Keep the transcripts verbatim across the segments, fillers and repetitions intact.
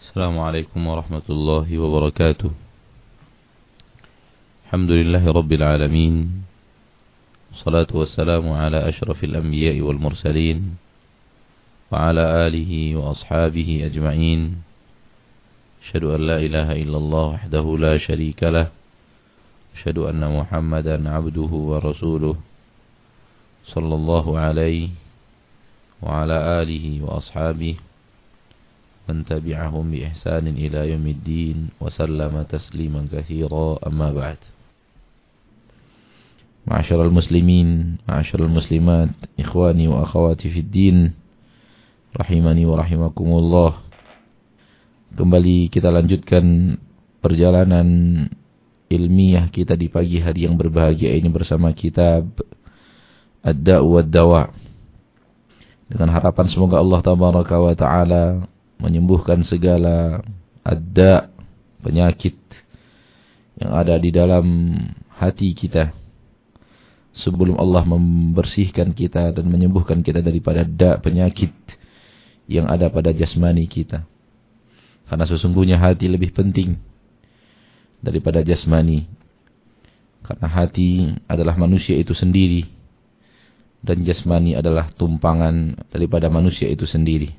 السلام عليكم ورحمة الله وبركاته. الحمد لله رب العالمين، والصلاة والسلام على أشرف الأنبياء والمرسلين وعلى آله وأصحابه أجمعين. أشهد أن لا إله إلا الله وحده لا شريك له، أشهد أن محمدا عبده ورسوله صلى الله عليه وعلى آله وأصحابه من تبعهم بإحسان إلى يوم الدين وسلم تسليما كثيرا. أما بعد. Ma'asyiral muslimin, ma'asyiral muslimat, ikhwani wa akhwati fid din, rahimani wa rahimakumullah. Kembali kita lanjutkan perjalanan ilmiah kita di pagi hari yang berbahagia ini bersama kitab Ad-Da'u wad-Dawa, dengan harapan semoga Allah tabaraka wa ta'ala menyembuhkan segala adda, penyakit yang ada di dalam hati kita, sebelum Allah membersihkan kita dan menyembuhkan kita daripada da, penyakit yang ada pada jasmani kita. Karena sesungguhnya hati lebih penting daripada jasmani. Karena hati adalah manusia itu sendiri, dan jasmani adalah tumpangan daripada manusia itu sendiri.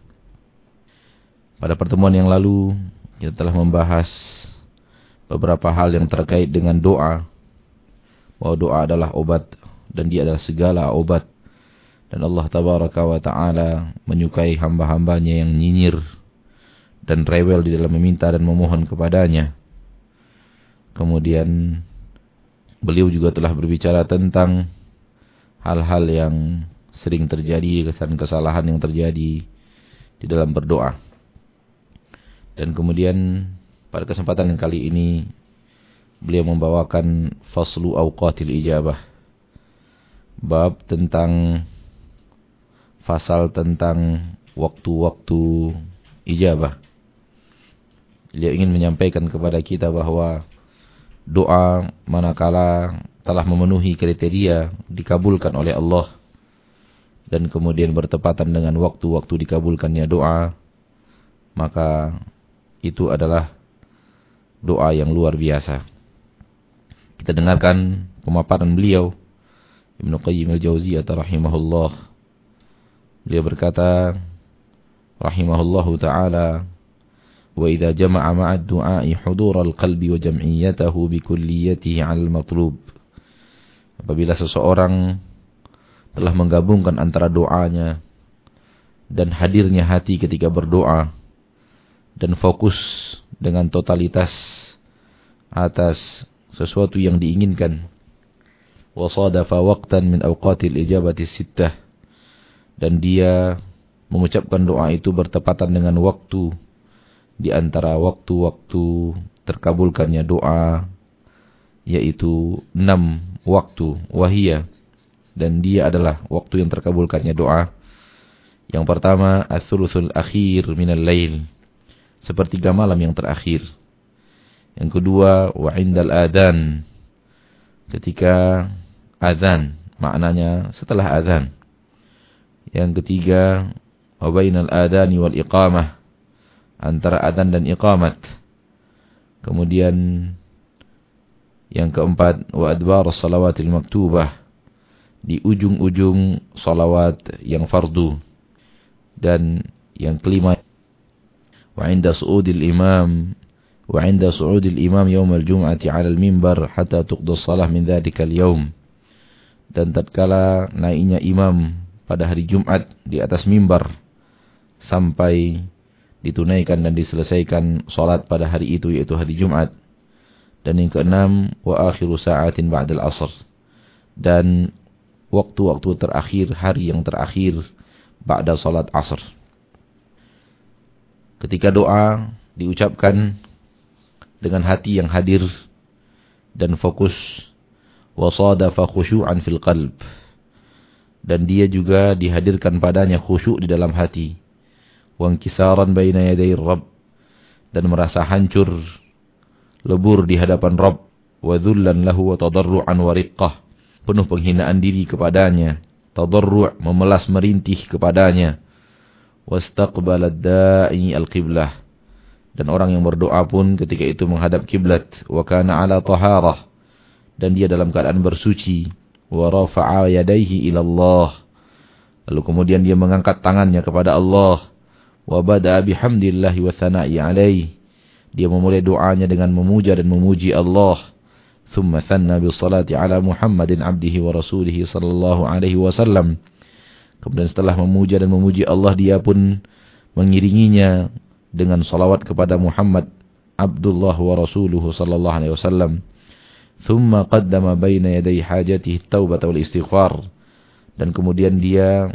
Pada pertemuan yang lalu kita telah membahas beberapa hal yang terkait dengan doa. Bahwa doa adalah obat dan dia adalah segala obat. Dan Allah tabaraka wa ta'ala menyukai hamba-hambanya yang nyinyir dan rewel di dalam meminta dan memohon kepadanya. Kemudian beliau juga telah berbicara tentang hal-hal yang sering terjadi, kesalahan-kesalahan yang terjadi di dalam berdoa. Dan kemudian pada kesempatan yang kali ini beliau membawakan faslu awqatil ijabah, bab tentang fasal tentang waktu-waktu ijabah. Beliau ingin menyampaikan kepada kita bahwa doa manakala telah memenuhi kriteria dikabulkan oleh Allah dan kemudian bertepatan dengan waktu-waktu dikabulkannya doa, maka itu adalah doa yang luar biasa. Kita dengarkan pemaparan beliau, Ibnu Qayyim al-Jauziyah rahimahullah. Beliau berkata rahimahullahu ta'ala, wa idza jama'a ma'a ad-du'a'i hudur al-qalbi wa jam'iyyatahu bi kulliyatihi 'ala al-matlub. Apabila seseorang telah menggabungkan antara doanya dan hadirnya hati ketika berdoa, dan fokus dengan totalitas atas sesuatu yang diinginkan, wa sadafa waqtan min awqatil ijabati sittah, dan dia mengucapkan doa itu bertepatan dengan waktu di antara waktu-waktu terkabulkannya doa, yaitu enam waktu, wahia, dan dia adalah waktu yang terkabulkannya doa. Yang pertama, ats-tsulusul akhir minal lail, sepertiga malam yang terakhir. Yang kedua, wa indal adzan, ketika azan, maknanya setelah azan. Yang ketiga, wa bainal adzani wal iqamah, antara adzan dan iqamat. Kemudian yang keempat, wa adbarus salawatil maktubah, di ujung-ujung salawat yang fardu. Dan yang kelima, wa 'inda su'udil imam wa 'inda su'udil imam yaum al-jum'ati 'ala al-mimbar hatta tuqda shalah min dzalikal yaum, dan tatkala naiknya imam pada hari Jumat di atas mimbar sampai ditunaikan dan diselesaikan salat pada hari itu, yaitu hari Jumat. Dan yang keenam, wa akhiru sa'atin ba'dal 'asr, dan waktu-waktu terakhir, hari yang terakhir ba'da salat asr. Ketika doa diucapkan dengan hati yang hadir dan fokus, wa sadafa khusyu'an fil qalb, dan dia juga dihadirkan padanya khusyuk di dalam hati, wa inkisaran baina yaday Rabb, dan merasa hancur lebur di hadapan Rabb, wa dhullan lahu wa tadarru'an wa riqqah, penuh penghinaan diri kepadanya, tadarru', memelas merintih kepadanya, wastaqbala ad-da'i al-qiblah, Dan orang yang berdoa pun ketika itu menghadap kiblat. Wa kana ala taharah. Dan dia dalam keadaan bersuci. Wa rafa'a yadayhi ila Allah. Lalu kemudian dia mengangkat tangannya kepada Allah. Wa bada'a bihamdillahi wa thana'i alaih. Dia memulai doanya dengan memuja dan memuji Allah. Thumma thanna bisalati ala Muhammadin abdihi wa rasulihi sallallahu alaihi wasallam. Kemudian setelah memuja dan memuji Allah, dia pun mengiringinya dengan salawat kepada Muhammad Abdullah wa rasuluhu sallallahu alaihi wasallam. Thumma qaddama baina yaday hajatihi at-taubah wal istighfar. Dan kemudian dia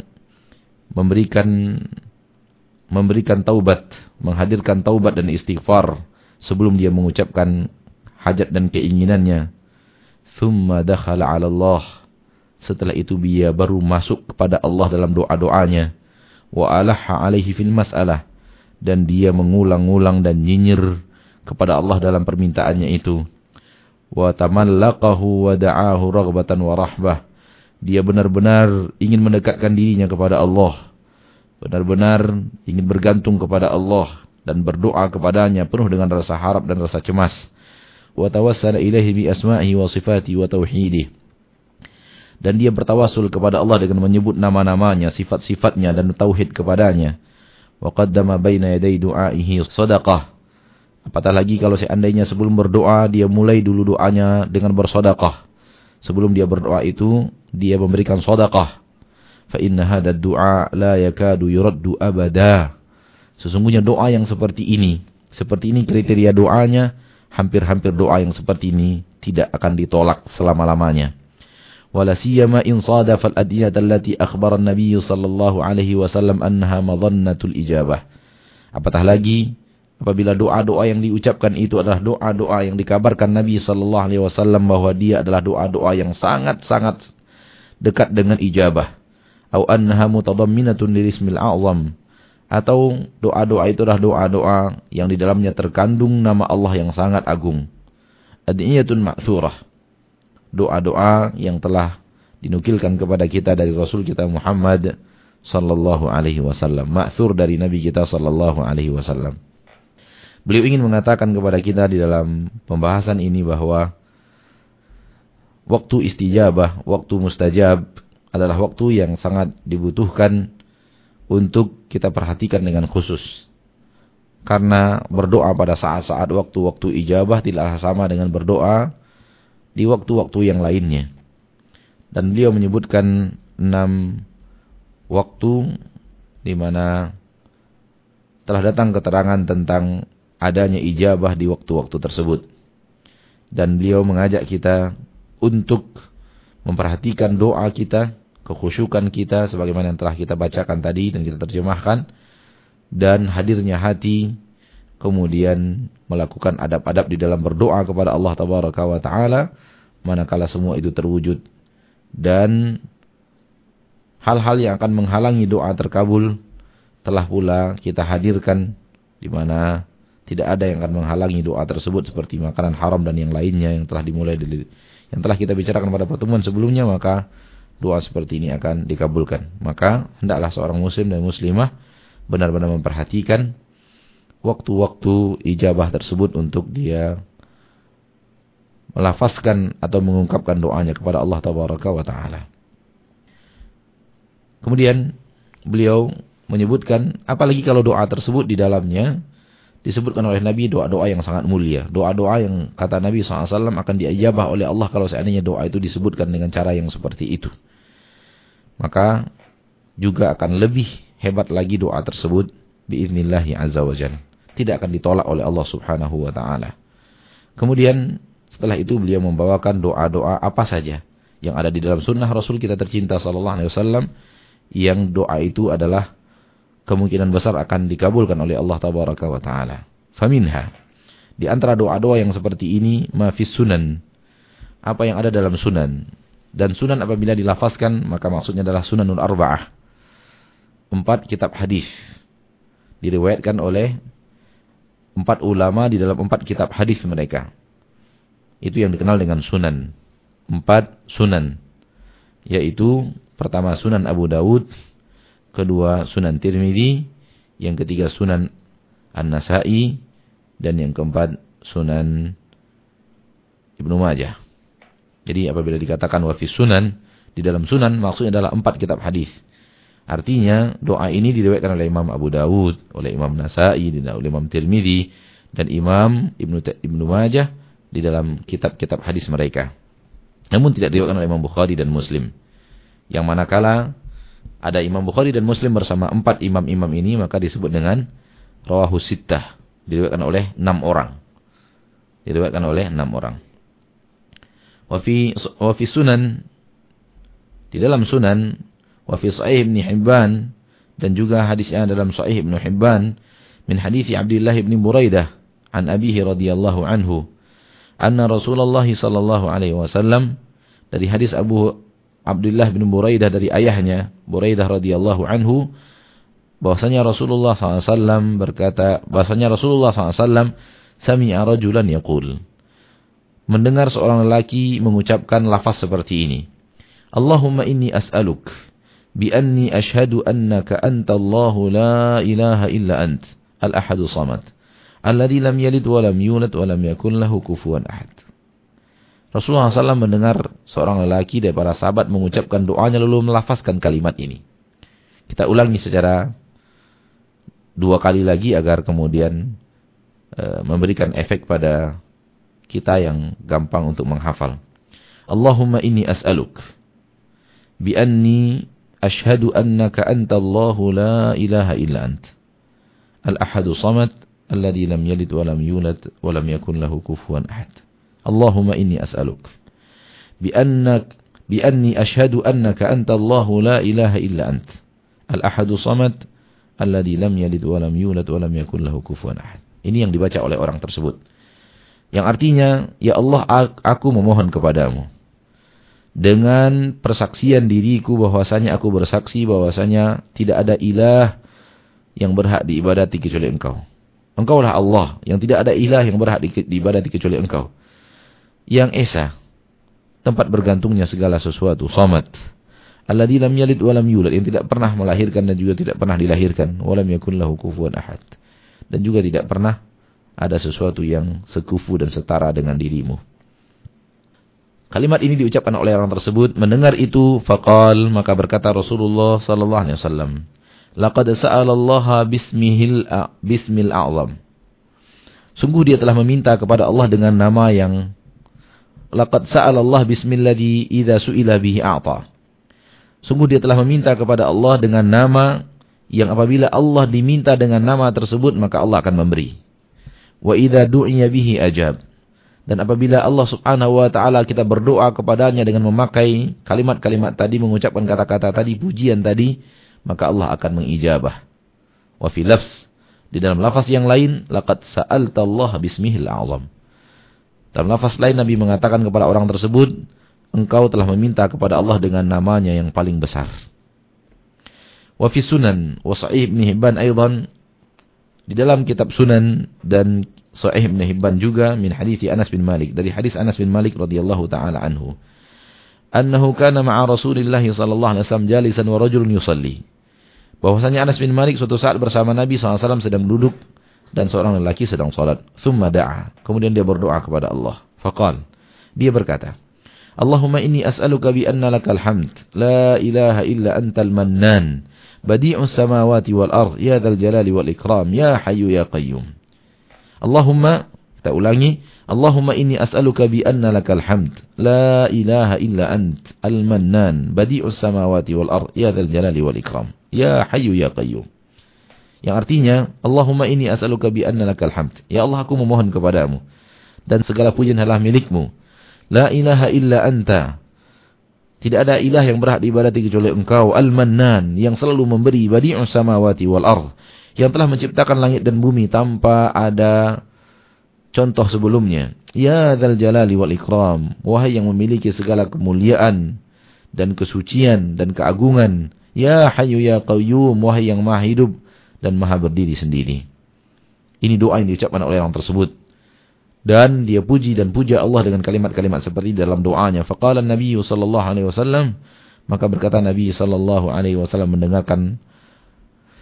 memberikan memberikan taubat, menghadirkan taubat dan istighfar sebelum dia mengucapkan hajat dan keinginannya. Thumma dakhala 'ala Allah. Setelah itu dia baru masuk kepada Allah dalam doa-doanya. Wa alaha 'alaihi fil mas'alah. Dan dia mengulang-ulang dan nyinyir kepada Allah dalam permintaannya itu. Wa tamallaqahu wa da'ahu raghbatan wa rahbah. Dia benar-benar ingin mendekatkan dirinya kepada Allah. Benar-benar ingin bergantung kepada Allah dan berdoa kepadanya penuh dengan rasa harap dan rasa cemas. Wa tawassala ilaihi bi asma'ihi wa sifatihi wa tauhidih. Dan dia bertawasul kepada Allah dengan menyebut nama-namanya, sifat-sifatnya dan tauhid kepadanya. Wa qaddama baina yaday du'aihi shadaqah. Apatah lagi kalau seandainya sebelum berdoa dia mulai dulu doanya dengan bersedekah. Sebelum dia berdoa itu dia memberikan sedekah. Fa inna hadzal du'a la yakadu yuraddu abada. Sesungguhnya doa yang seperti ini, seperti ini kriteria doanya, hampir-hampir doa yang seperti ini tidak akan ditolak selama-lamanya. Wala siyama in sadafa al-adiyat allati akhbara an-nabiy sallallahu alaihi wasallam annaha madhannatul ijabah. Apatah lagi apabila doa-doa yang diucapkan itu adalah doa-doa yang dikabarkan Nabi sallallahu alaihi wasallam bahwa dia adalah doa-doa yang sangat-sangat dekat dengan ijabah. Au annaha mutadamminatun lilismil a'zam. Atau doa-doa itu adalah doa-doa yang di dalamnya terkandung nama Allah yang sangat agung. Adiyatun ma'thurah. Doa-doa yang telah dinukilkan kepada kita dari Rasul kita Muhammad sallallahu alaihi wasallam. Ma'thur dari Nabi kita sallallahu alaihi wasallam. Beliau ingin mengatakan kepada kita di dalam pembahasan ini bahwa waktu istijabah, waktu mustajab adalah waktu yang sangat dibutuhkan untuk kita perhatikan dengan khusus. Karena berdoa pada saat-saat waktu-waktu ijabah tidaklah sama dengan berdoa di waktu-waktu yang lainnya. Dan beliau menyebutkan enam waktu di mana telah datang keterangan tentang adanya ijabah di waktu-waktu tersebut. Dan beliau mengajak kita untuk memperhatikan doa kita, kekhusyukan kita sebagaimana yang telah kita bacakan tadi dan kita terjemahkan, dan hadirnya hati, kemudian melakukan adab-adab di dalam berdoa kepada Allah Tabaraka wa Ta'ala manakala semua itu terwujud. Dan hal-hal yang akan menghalangi doa terkabul telah pula kita hadirkan, di mana tidak ada yang akan menghalangi doa tersebut seperti makanan haram dan yang lainnya yang telah dimulai dari, yang telah kita bicarakan pada pertemuan sebelumnya. Maka doa seperti ini akan dikabulkan. Maka hendaklah seorang muslim dan muslimah benar-benar memperhatikan waktu-waktu ijabah tersebut untuk dia melafazkan atau mengungkapkan doanya kepada Allah Tabaraka wa Ta'ala. Kemudian beliau menyebutkan, apalagi kalau doa tersebut di dalamnya disebutkan oleh Nabi doa-doa yang sangat mulia. Doa-doa yang kata Nabi shallallahu alaihi wasallam akan diijabah oleh Allah kalau seandainya doa itu disebutkan dengan cara yang seperti itu. Maka juga akan lebih hebat lagi doa tersebut biiznillahi azza wa jalla. Tidak akan ditolak oleh Allah Subhanahu wa Ta'ala. Kemudian setelah itu beliau membawakan doa-doa apa saja yang ada di dalam sunnah Rasul kita tercinta sallallahu alaihi wasallam, yang doa itu adalah kemungkinan besar akan dikabulkan oleh Allah Tabaraka wa Ta'ala. Faminha, di antara doa-doa yang seperti ini, ma fis sunan, apa yang ada dalam sunan. Dan sunan apabila dilafazkan maka maksudnya adalah sunanul arba'ah, empat kitab hadis diriwayatkan oleh empat ulama di dalam empat kitab hadis mereka. Itu yang dikenal dengan sunan. Empat sunan. Yaitu pertama sunan Abu Dawud, kedua sunan Tirmidzi, yang ketiga sunan An-Nasa'i, Dan yang keempat, Sunan Ibnu Majah. Jadi apabila dikatakan wa fi sunan, di dalam sunan maksudnya adalah empat kitab hadis. Artinya doa ini diriwayatkan oleh Imam Abu Dawud, oleh Imam Nasa'i, oleh Imam Tirmidzi, dan Imam Ibnu Ibnu Majah di dalam kitab-kitab hadis mereka. Namun tidak diriwayatkan oleh Imam Bukhari dan Muslim. Yang manakala ada Imam Bukhari dan Muslim bersama empat imam-imam ini, maka disebut dengan rawahus sittah, diriwayatkan oleh enam orang. Diriwayatkan oleh enam orang. Wa fi wa fi sunan, di dalam sunan, wa fi sahih Ibnu Hibban, dan juga hadisnya dalam sahih Ibnu Hibban min hadis Abdullah bin Buraidah an abihi radhiyallahu anhu anna Rasulullah sallallahu alaihi wasallam, dari hadis Abu Abdullah bin Buraidah dari ayahnya Buraidah radhiyallahu anhu, bahwasanya Rasulullah sallallahu alaihi wasallam berkata, bahwasanya Rasulullah sallallahu alaihi wasallam sami'a rajulan yaqul, mendengar seorang lelaki mengucapkan lafaz seperti ini, Allahumma inni as'aluk bi anni ashhadu annaka antallahu la ilaha illa ant al-ahadu samad alladzi lam yalid wa lam yulad wa lam yakun lahu kufuwan ahad. Rasulullah sallallahu alaihi wasallam mendengar seorang lelaki dari para sahabat mengucapkan doanya lalu melafazkan kalimat ini. Kita ulangi secara dua kali lagi agar kemudian e, memberikan efek pada kita yang gampang untuk menghafal. Allahumma inni as'aluk bi anni ashhadu annaka antallahu la ilaha illa ant al-ahadu samad alladzi lam yalid wa lam yulad wa lam yakun lahu kufuwan ahad. Allahumma inni as'aluk bi annak bi anni ashhadu annaka antallahu la ilaha illa ant al-ahadu samad alladzi lam yalid wa lam yulad wa lam yakun lahu kufuwan ahad. Ini yang dibaca oleh orang tersebut. Yang artinya, ya Allah, aku memohon kepadamu dengan persaksian diriku bahwasanya aku bersaksi bahwasanya tidak ada ilah yang berhak diibadati kecuali Engkau. Engkaulah Allah yang tidak ada ilah yang berhak diibadati kecuali Engkau. Yang esa, tempat bergantungnya segala sesuatu, samad, alladzi lam yalid wa lam yulad, yang tidak pernah melahirkan dan juga tidak pernah dilahirkan, wa lam yakun lahu kufuwan ahad, dan juga tidak pernah ada sesuatu yang sekufu dan setara dengan dirimu. Kalimat ini diucapkan oleh orang tersebut. Mendengar itu, faqal, maka berkata Rasulullah sallallahu alaihi wasallam, laqad sa'ala Allah bismihil bismil a'zam. Sungguh dia telah meminta kepada Allah dengan nama yang, laqad sa'ala Allah bismilladzi idza su'ila bihi a'ta. Sungguh dia telah meminta kepada Allah dengan nama yang apabila Allah diminta dengan nama tersebut maka Allah akan memberi. Wa idza du'iya bihi ajab. Dan apabila Allah Subhanahu wa taala kita berdoa kepadanya dengan memakai kalimat-kalimat tadi, mengucapkan kata-kata tadi, pujian tadi, maka Allah akan mengijabah. Wa fi lafz, di dalam lafaz yang lain, laqad sa'alta Allah bismihil a'zam. Dalam lafaz lain Nabi mengatakan kepada orang tersebut, engkau telah meminta kepada Allah dengan namanya yang paling besar. Wa fi sunan wa sahih Ibnu Hibban aidan, di dalam kitab Sunan dan Sahih Ibnu Hibban juga, min hadits Anas bin Malik, dari hadis Anas bin Malik radhiyallahu taala anhu, annahu kana ma'a Rasulillah sallallahu alaihi wasallam jalisan wa rajulun yusalli. Bahwasanya Anas bin Malik suatu saat bersama Nabi sallallahu alaihi wasallam sedang duduk dan seorang lelaki sedang salat. Tsumma da'a, kemudian dia berdoa kepada Allah. Faqal, dia berkata, Allahumma inni as'aluka bi anna lakal hamd, la ilaha illa antal mannan, badi'us samawati wal ard, ya dzal jalali wal ikram, ya hayyu ya qayyum. Allahumma, kita ulangi, Allahumma inni as'aluka bi anna lakal hamd, la ilaha illa ant, al-mannan, badi'us samawati wal ard, ya dzal jalali wal ikram, ya hayyu ya qayyum. Yang artinya, Allahumma inni as'aluka bi anna lakal hamd, ya Allah, aku memohon kepadamu dan segala pujian adalah milikmu. La ilaha illa anta, tidak ada ilah yang berhak diibadati kecuali Engkau, al-mannan, yang selalu memberi, badi'us samawati wal ard, yang telah menciptakan langit dan bumi tanpa ada contoh sebelumnya. Ya dzal jalali wal ikram, wahai yang memiliki segala kemuliaan dan kesucian dan keagungan. Ya hayyu ya qayyum, wahai yang maha hidup dan maha berdiri sendiri. Ini doa yang diucapkan oleh orang tersebut. Dan dia puji dan puja Allah dengan kalimat-kalimat seperti dalam doanya. Faqala Nabi sallallahu alaihi wasallam, maka berkata Nabi sallallahu alaihi wasallam mendengarkan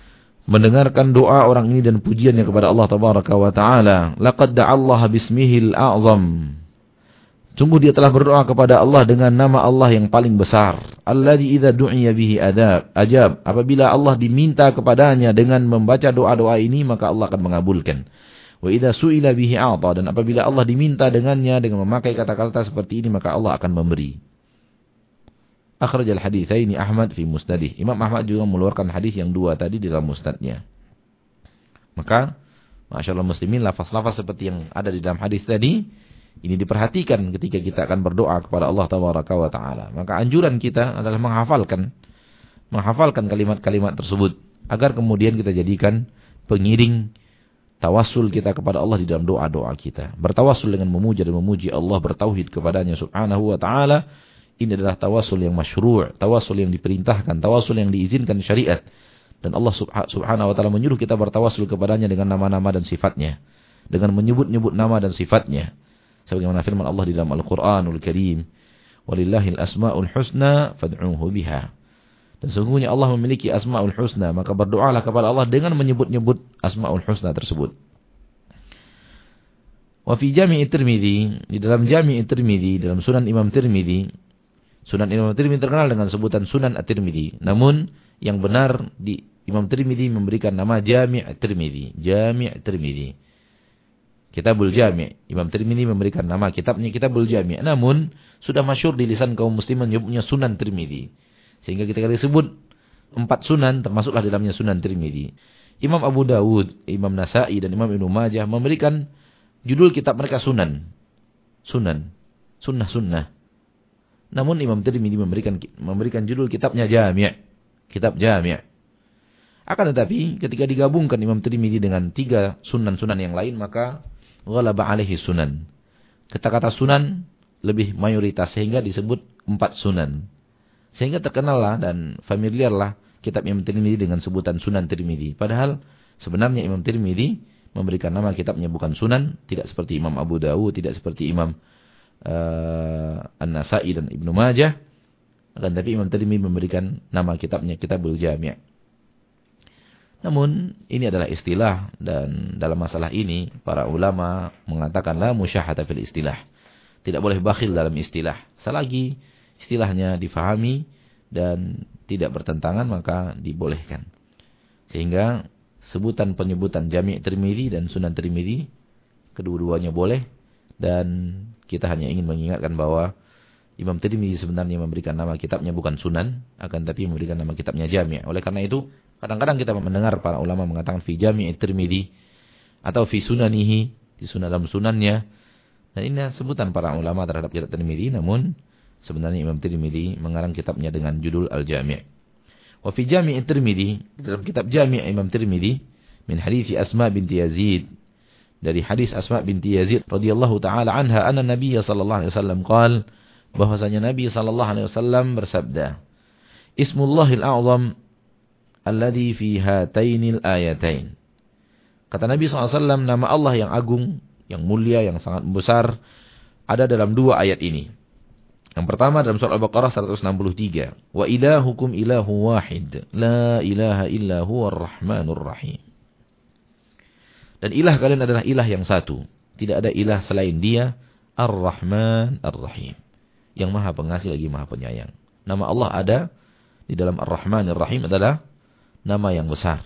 mendengarkan doa orang ini dan pujiannya kepada Allah tabaraka wa taala. Laqad da'allaha bismihil a'zam. Sungguh dia telah berdoa kepada Allah dengan nama Allah yang paling besar. Alladzi idza du'iya bihi adab ajab. Apabila Allah diminta kepadanya dengan membaca doa-doa ini, maka Allah akan mengabulkan. Wa idza su'ila bihi a'ta, dan apabila Allah diminta dengannya dengan memakai kata-kata seperti ini, maka Allah akan memberi. Akhrajal haditsaini Ahmad fi musnadih. Imam Ahmad juga mengeluarkan hadis yang dua tadi di dalam musnadnya. Maka, masyaallah muslimin, lafaz-lafaz seperti yang ada di dalam hadis tadi, ini diperhatikan ketika kita akan berdoa kepada Allah tabaraka wa taala. Maka anjuran kita adalah menghafalkan menghafalkan kalimat-kalimat tersebut agar kemudian kita jadikan pengiring tawassul kita kepada Allah di dalam doa-doa kita. Bertawassul dengan memuja dan memuji Allah, bertauhid kepadanya subhanahu wa taala. Ini adalah tawassul yang masyru', tawassul yang diperintahkan, tawassul yang diizinkan syariat. Dan Allah subhanahu wa ta'ala menyuruh kita bertawassul kepadanya dengan nama-nama dan sifatnya. Dengan menyebut-nyebut nama dan sifatnya. Sebagaimana firman Allah di dalam Al-Quranul Karim. Walillahil asma'ul husna fad'uhu biha. Dan sungguhnya Allah memiliki asma'ul husna. Maka berdoalah kepada Allah dengan menyebut-nyebut asma'ul husna tersebut. Wa fi Jami' Tirmidzi, di dalam Jami' Tirmidzi, dalam Sunan Imam Tirmidzi, Sunan Imam Tirmidzi terkenal dengan sebutan Sunan At-Tirmidzi. Namun yang benar di Imam Tirmidzi memberikan nama Jami' Tirmidzi. Jami' Tirmidzi. Kitabul Jami'. Imam Tirmidzi memberikan nama kitabnya Kitabul Jami'. Namun sudah masyhur di lisan kaum muslimin menyebutnya Sunan Tirmidzi. Sehingga ketika disebut empat sunan termasuklah dalamnya Sunan Tirmidzi. Imam Abu Dawud, Imam Nasa'i dan Imam Ibnu Majah memberikan judul kitab mereka Sunan. Sunan. Sunnah-sunnah. Namun Imam Tirmidzi memberikan memberikan judul kitabnya Jami', kitab Jami'. Akan tetapi ketika digabungkan Imam Tirmidzi dengan tiga sunan-sunan yang lain, maka ghalaba alaihi sunan. Kata-kata sunan lebih mayoritas sehingga disebut empat sunan. Sehingga terkenallah dan familiarlah kitab Imam Tirmidzi dengan sebutan Sunan Tirmidzi. Padahal sebenarnya Imam Tirmidzi memberikan nama kitabnya bukan Sunan, tidak seperti Imam Abu Dawud, tidak seperti Imam Uh, An-Nasa'i dan Ibnu Majah. Akan tapi Imam Tirmidzi memberikan nama kitabnya Kitabul Jami'. Namun ini adalah istilah, dan dalam masalah ini para ulama mengatakan la musyahata fil istilah. Tidak boleh bakhil dalam istilah. Selagi istilahnya difahami dan tidak bertentangan, maka dibolehkan. Sehingga sebutan penyebutan Jami' Tirmidzi dan Sunan Tirmidzi kedua-duanya boleh. Dan kita hanya ingin mengingatkan bahwa Imam Tirmidzi sebenarnya memberikan nama kitabnya bukan Sunan, akan tapi memberikan nama kitabnya Jami'. Oleh karena itu, kadang-kadang kita mendengar para ulama mengatakan fi Jami' Tirmidzi atau fi Sunanihi, di sunan dalam sunannya. Dan ini sebutan para ulama terhadap kitab Tirmidzi, namun sebenarnya Imam Tirmidzi mengarang kitabnya dengan judul Al-Jami'. Wa fi Jami' Tirmidzi, dalam kitab Jami' Imam Tirmidzi, min hadits Asma binti Yazid, dari hadis Asma binti Yazid radhiyallahu taala anha, anna Nabi sallallahu alaihi wasallam qaal, bahwasanya Nabi sallallahu alaihi wasallam bersabda, Ismullahil a'zam alladhi fi hatainil ayatain. Kata Nabi sallallahu alaihi wasallam, nama Allah yang agung, yang mulia, yang sangat besar ada dalam dua ayat ini. Yang pertama dalam surah Al-Baqarah seratus enam puluh tiga, wa ilahukum ilahu wahid, la ilaha illa huwar rahmanur rahim. Dan ilah kalian adalah ilah yang satu. Tidak ada ilah selain dia. Ar-Rahman Ar-Rahim. Yang maha pengasih lagi maha penyayang. Nama Allah ada di dalam Ar-Rahman Ar-Rahim adalah nama yang besar.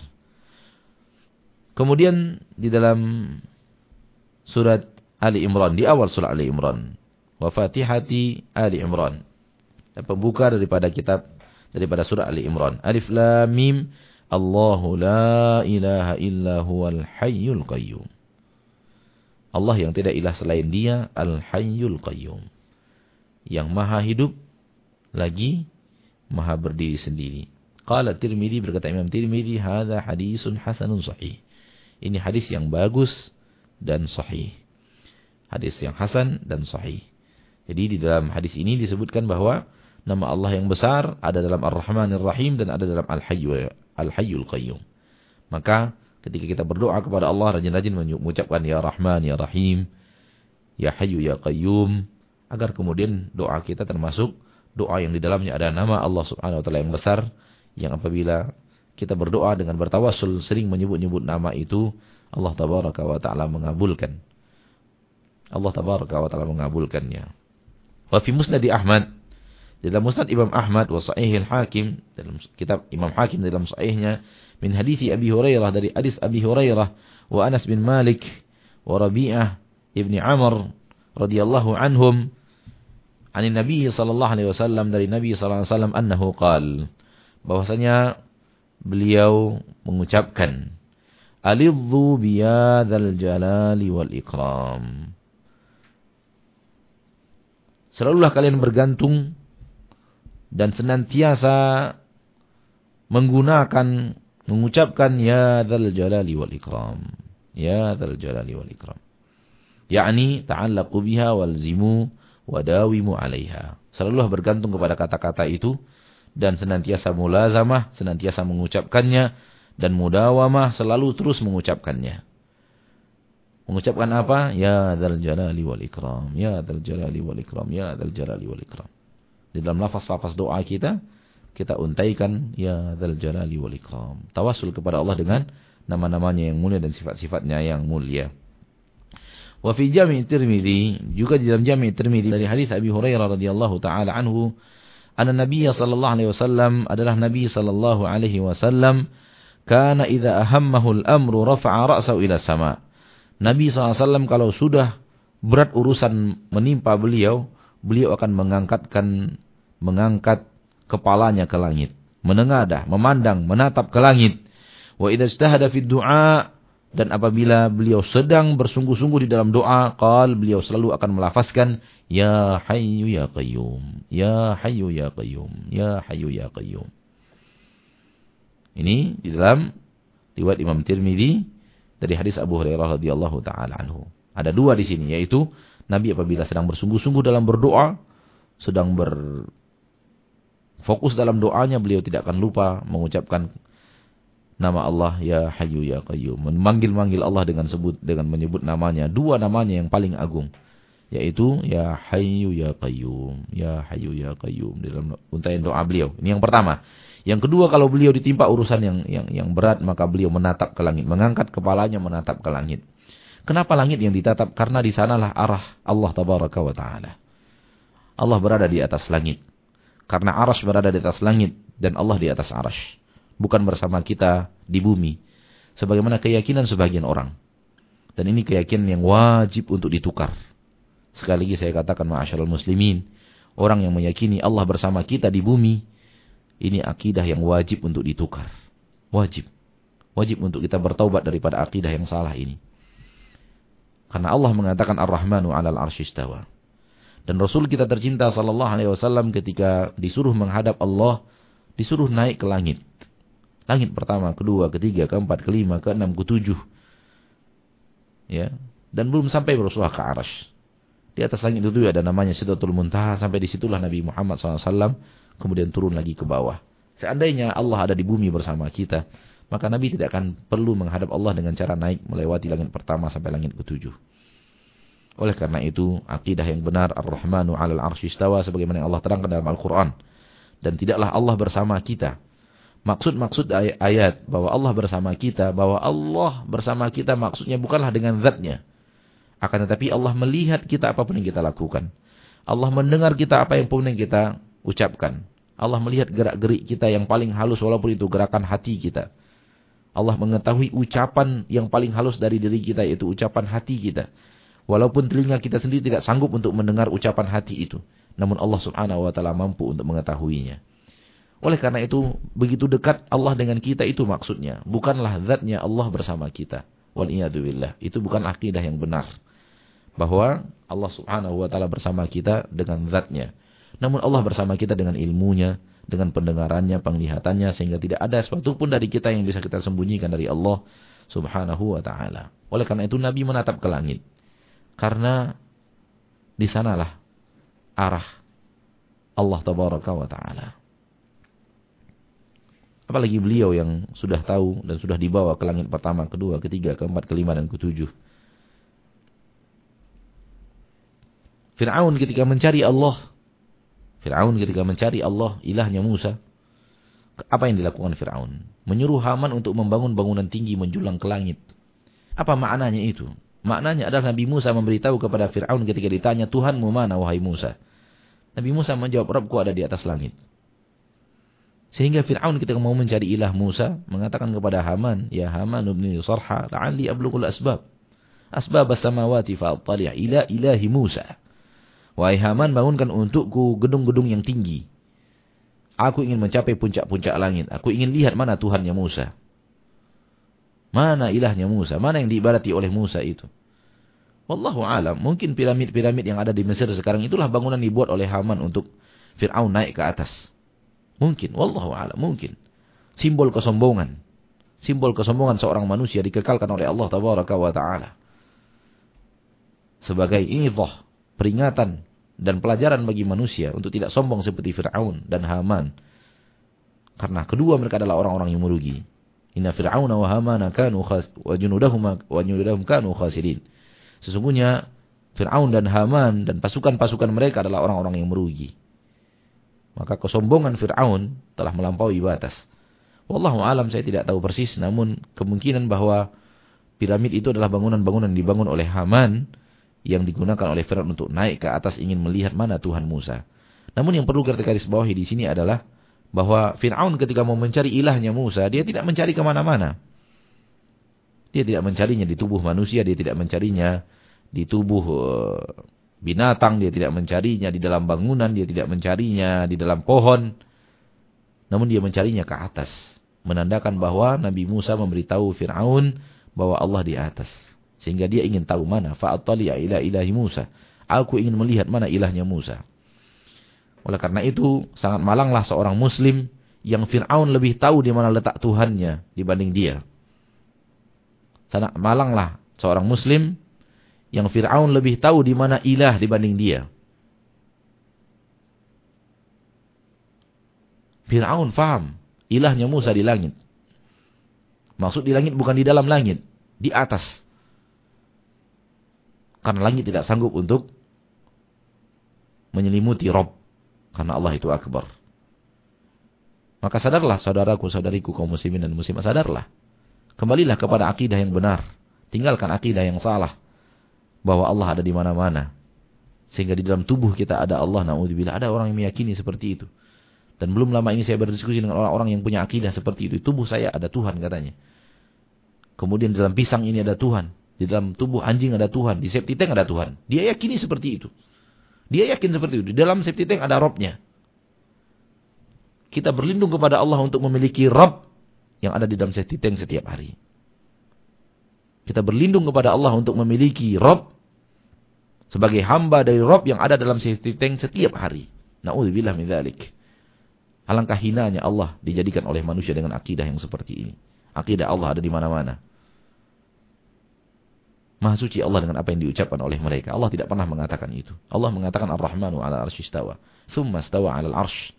Kemudian di dalam surat Ali Imran. Di awal surat Ali Imran. Wa Fatihati Ali Imran. Dan pembuka daripada kitab, daripada surah Ali Imran. Alif Lam Mim. Allahu la ilaha illa huwal hayyul qayyum. Allah yang tidak ilah selain dia, al-hayyul qayyum. Yang maha hidup, lagi maha berdiri sendiri. Qala Tirmidzi, berkata Imam Tirmidzi, hadza hadisun hasanun sahih. Ini hadis yang bagus dan sahih. Hadis yang hasan dan sahih. Jadi di dalam hadis ini disebutkan bahwa nama Allah yang besar ada dalam Ar-Rahmanir Rahim dan ada dalam Al-Hayyul Al-Hayyul Qayyum. Maka ketika kita berdoa kepada Allah, rajin-rajin mengucapkan Ya Rahman, Ya Rahim, Ya Hayyu, Ya Qayyum, agar kemudian doa kita termasuk doa yang di dalamnya ada nama Allah Subhanahu wa taala yang besar, yang apabila kita berdoa dengan bertawassul, sering menyebut-nyebut nama itu, Allah tabaraka wa ta'ala mengabulkan. Allah tabaraka wa ta'ala mengabulkannya. Wa fi musnad Ahmad, dalam musnad Imam Ahmad, wa sahih al-Hakim, dalam kitab Imam Hakim dalam sahihnya, min hadithi Abi Hurairah, dari hadis Abi Hurairah, wa Anas bin Malik, wa Rabi'ah ibni Amr radhiyallahu anhum, anin Nabi sallallahu alaihi wasallam, dari Nabi sallallahu alaihi wasallam, annahu qala, bahwasanya beliau mengucapkan, alidhu biyadzal jalali wal ikram. Selalulah kalian bergantung dan senantiasa menggunakan, mengucapkan ya dzal jalali wal ikram. Ya dzal jalali wal ikram. Yakni ta'allaqu biha walzimu wadawimu 'alaiha. Selalulah bergantung kepada kata-kata itu dan senantiasa mulazamah, senantiasa mengucapkannya, dan mudawamah, selalu terus mengucapkannya. Mengucapkan apa? Ya dzal jalali wal ikram, ya dzal jalali wal ikram, ya dzal jalali wal ikram. Di dalam lafaz-lafaz doa kita, kita untaikan ya dzal jalali wal ikram. Tawassul kepada Allah dengan nama-namanya yang mulia dan sifat-sifatnya yang mulia. Wa fi Jami' Tirmidzi, juga di dalam Jami' Tirmidzi dari hadis Abi Hurairah radhiyallahu taala anhu, anna Nabi sallallahu alaihi wasallam, adalah Nabi sallallahu alaihi wasallam, kana idza ahammahu al-amru rafa'a ra'sahu ila sama'. Nabi sallallahu alaihi wasallam kalau sudah berat urusan menimpa beliau, beliau akan mengangkatkan mengangkat kepalanya ke langit, menengadah, memandang, menatap ke langit. Wa idza ijtahada fi du'a, dan apabila beliau sedang bersungguh-sungguh di dalam doa, qal, beliau selalu akan melafazkan ya hayyu ya qayyum, ya hayyu ya qayyum, ya hayyu ya qayyum. Ini di dalam riwayat Imam Tirmidzi dari hadis Abu Hurairah radhiyallahu taala anhu. Ada dua di sini, yaitu Nabi apabila sedang bersungguh-sungguh dalam berdoa, sedang berfokus dalam doanya, beliau tidak akan lupa mengucapkan nama Allah ya Hayyu ya Qayyum, memanggil-manggil Allah dengan sebut dengan menyebut namanya, dua namanya yang paling agung, yaitu ya Hayyu ya Qayyum, ya Hayyu ya Qayyum di dalam untaian doa beliau. Ini yang pertama. Yang kedua, kalau beliau ditimpa urusan yang yang yang berat, maka beliau menatap ke langit, mengangkat kepalanya menatap ke langit. Kenapa langit yang ditatap? Karena di sanalah arah Allah tabaraka wa taala. Allah berada di atas langit. Karena arasy berada di atas langit dan Allah di atas arasy. Bukan bersama kita di bumi, sebagaimana keyakinan sebagian orang. Dan ini keyakinan yang wajib untuk ditukar. Sekali lagi saya katakan, ma'asyiral muslimin, orang yang meyakini Allah bersama kita di bumi, ini akidah yang wajib untuk ditukar. Wajib. Wajib untuk kita bertaubat daripada akidah yang salah ini. Karena Allah mengatakan Ar-Rahmanu 'alal 'arsy istawa. Dan Rasul kita tercinta sallallahu alaihi wasallam ketika disuruh menghadap Allah, disuruh naik ke langit. Langit pertama, kedua, ketiga, keempat, kelima, keenam, ketujuh. Ya, dan belum sampai Rasulullah ke arasy. Di atas langit itu ada namanya Sidratul Muntaha, sampai disitulah Nabi Muhammad sallallahu alaihi wasallam kemudian turun lagi ke bawah. Seandainya Allah ada di bumi bersama kita, maka Nabi tidak akan perlu menghadap Allah dengan cara naik melewati langit pertama sampai langit ketujuh. Oleh karena itu, akidah yang benar Ar-Rahmanu 'alal 'arsy istawa, sebagaimana yang Allah terangkan dalam Al-Qur'an. Dan tidaklah Allah bersama kita. Maksud-maksud ayat bahwa Allah bersama kita, bahwa Allah bersama kita maksudnya bukanlah dengan zatnya. Akan tetapi Allah melihat kita apapun yang kita lakukan. Allah mendengar kita apa yang pun yang kita ucapkan. Allah melihat gerak-gerik kita yang paling halus walaupun itu gerakan hati kita. Allah mengetahui ucapan yang paling halus dari diri kita, yaitu ucapan hati kita. Walaupun telinga kita sendiri tidak sanggup untuk mendengar ucapan hati itu. Namun Allah subhanahu wa ta'ala mampu untuk mengetahuinya. Oleh karena itu, begitu dekat Allah dengan kita itu maksudnya. Bukanlah zatnya Allah bersama kita. Wal'iyadzubillah. Itu bukan akidah yang benar. Bahwa Allah subhanahu wa ta'ala bersama kita dengan zatnya. Namun Allah bersama kita dengan ilmunya, dengan pendengarannya, penglihatannya, sehingga tidak ada sesuatu pun dari kita yang bisa kita sembunyikan dari Allah subhanahu wa ta'ala. Oleh karena itu Nabi menatap ke langit. Karena di sanalah arah Allah tabaraka wa ta'ala. Apalagi beliau yang sudah tahu dan sudah dibawa ke langit pertama, kedua, ketiga, keempat, kelima, dan ketujuh. Fir'aun ketika mencari Allah, Fir'aun ketika mencari Allah, ilahnya Musa, Apa yang dilakukan Fir'aun? Menyuruh Haman untuk membangun bangunan tinggi menjulang ke langit. Apa maknanya itu? Maknanya adalah Nabi Musa memberitahu kepada Fir'aun ketika ditanya, Tuhanmu mana wahai Musa? Nabi Musa menjawab, Rabbku ada di atas langit. Sehingga Fir'aun ketika mau mencari ilah Musa, mengatakan kepada Haman, Ya Haman ibni Sarha, la'alli ablughul asbab. Asbab as-samawati fa'attali' ila ilahi Musa. Wahai Haman, bangunkan untukku gedung-gedung yang tinggi. Aku ingin mencapai puncak-puncak langit. Aku ingin lihat mana Tuhannya Musa. Mana ilahnya Musa. Mana yang diibadati oleh Musa itu. Wallahu alam. Mungkin piramid-piramid yang ada di Mesir sekarang itulah bangunan dibuat oleh Haman untuk Fir'aun naik ke atas. Mungkin. Wallahu alam. Mungkin. Simbol kesombongan. Simbol kesombongan seorang manusia dikekalkan oleh Allah Tabaraka wa Ta'ala. Sebagai idhah, peringatan dan pelajaran bagi manusia untuk tidak sombong seperti Fir'aun dan Haman. Karena kedua mereka adalah orang-orang yang merugi. Inna Fir'auna wa Hamana kanu khas wa junudahum wa junudahum kanu khasirin. Sesungguhnya Fir'aun dan Haman dan pasukan-pasukan mereka adalah orang-orang yang merugi. Maka kesombongan Fir'aun telah melampaui batas. Wallahu alam, saya tidak tahu persis, namun kemungkinan bahwa piramid itu adalah bangunan-bangunan dibangun oleh Haman yang digunakan oleh Fir'aun untuk naik ke atas ingin melihat mana Tuhan Musa. Namun yang perlu kita garis bawahi di sini adalah bahwa Fir'aun ketika mau mencari ilahnya Musa, dia tidak mencari kemana-mana. Dia tidak mencarinya di tubuh manusia, dia tidak mencarinya di tubuh binatang, dia tidak mencarinya di dalam bangunan, dia tidak mencarinya di dalam pohon. Namun dia mencarinya ke atas. Menandakan bahwa Nabi Musa memberitahu Fir'aun bahwa Allah di atas. Sehingga dia ingin tahu mana. Fa'attali'a ila ilahi Musa. Aku ingin melihat mana ilahnya Musa. Oleh karena itu, sangat malanglah seorang Muslim yang Fir'aun lebih tahu di mana letak Tuhannya dibanding dia. Sangat malanglah seorang Muslim yang Fir'aun lebih tahu di mana ilah dibanding dia. Fir'aun faham ilahnya Musa di langit. Maksud di langit bukan di dalam langit, di atas. Karena langit tidak sanggup untuk menyelimuti Rabb. Karena Allah itu akbar. Maka sadarlah saudaraku, saudariku, kaum muslimin dan muslimat, sadarlah. Kembalilah kepada akidah yang benar. Tinggalkan akidah yang salah. Bahwa Allah ada di mana-mana. Sehingga di dalam tubuh kita ada Allah. Na'udzubillah. Ada orang yang meyakini seperti itu. Dan belum lama ini saya berdiskusi dengan orang-orang yang punya akidah seperti itu. Di tubuh saya ada Tuhan katanya. Kemudian di dalam pisang ini ada Tuhan. Di dalam tubuh anjing ada Tuhan. Di septic tank ada Tuhan. Dia yakini seperti itu. Dia yakin seperti itu. Di dalam septic tank ada Rabb-nya. Kita berlindung kepada Allah untuk memiliki Rabb yang ada di dalam septic tank setiap hari. Kita berlindung kepada Allah untuk memiliki Rabb sebagai hamba dari Rabb yang ada dalam septic tank setiap hari. Na'udzubillah min dzalik. Alangkah hinanya Allah dijadikan oleh manusia dengan akidah yang seperti ini. Akidah Allah ada di mana-mana. Maha suci Allah dengan apa yang diucapkan oleh mereka. Allah tidak pernah mengatakan itu. Allah mengatakan Ar-Rahmanu ala arsy istawa. Tsumma istawa ala al-arsy.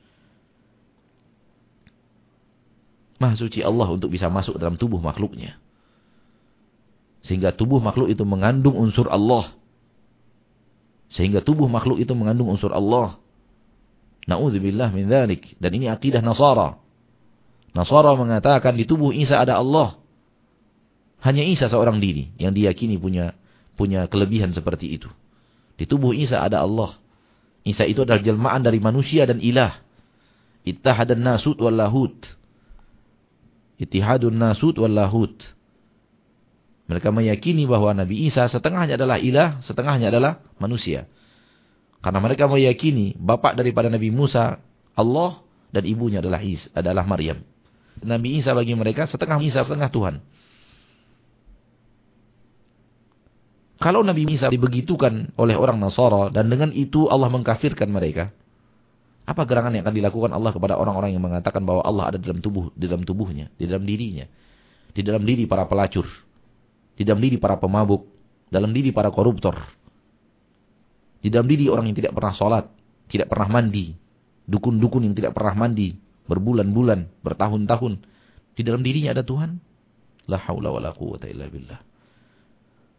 Maha suci Allah untuk bisa masuk dalam tubuh makhluknya. Sehingga tubuh makhluk itu mengandung unsur Allah. Sehingga tubuh makhluk itu mengandung unsur Allah. Na'udzubillah min dzalik. Dan ini akidah Nasara. Nasara mengatakan di tubuh Isa ada Allah. Hanya Isa seorang diri yang diyakini punya punya kelebihan seperti itu. Di tubuh Isa ada Allah. Isa itu adalah jelmaan dari manusia dan ilah. Ittahadan nasut wal lahut. Ittihadun nasut wal lahut. Mereka meyakini bahwa Nabi Isa setengahnya adalah ilah, setengahnya adalah manusia. Karena mereka meyakini bapak daripada Nabi Musa Allah dan ibunya adalah Isa, adalah Maryam. Nabi Isa bagi mereka setengah Isa, setengah Tuhan. Kalau Nabi Isa dibegitukan oleh orang Nasara dan dengan itu Allah mengkafirkan mereka, apa gerangan yang akan dilakukan Allah kepada orang-orang yang mengatakan bahwa Allah ada dalam tubuh, di dalam tubuhnya, di dalam dirinya, di dalam diri para pelacur, di dalam diri para pemabuk, dalam diri para koruptor, di dalam diri orang yang tidak pernah sholat, tidak pernah mandi, dukun-dukun yang tidak pernah mandi, berbulan-bulan, bertahun-tahun, di dalam dirinya ada Tuhan? La haula wa la quwwata illa billah.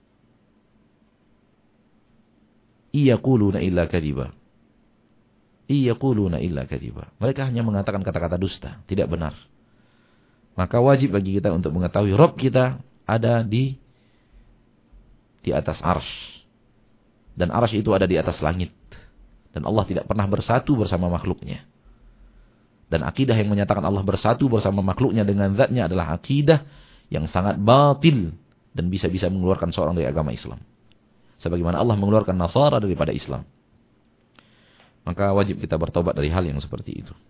Iyaquluna illa kadhiba. Iyaquluna illa kadziba. Mereka hanya mengatakan kata-kata dusta, tidak benar. Maka wajib bagi kita untuk mengetahui Rabb kita ada di di atas arsy. Dan arsy itu ada di atas langit. Dan Allah tidak pernah bersatu bersama makhluknya. Dan akidah yang menyatakan Allah bersatu bersama makhluknya dengan zatnya adalah akidah yang sangat batil dan bisa-bisa mengeluarkan seorang dari agama Islam. Sebagaimana Allah mengeluarkan Nasara daripada Islam. Maka wajib kita bertobat dari hal yang seperti itu.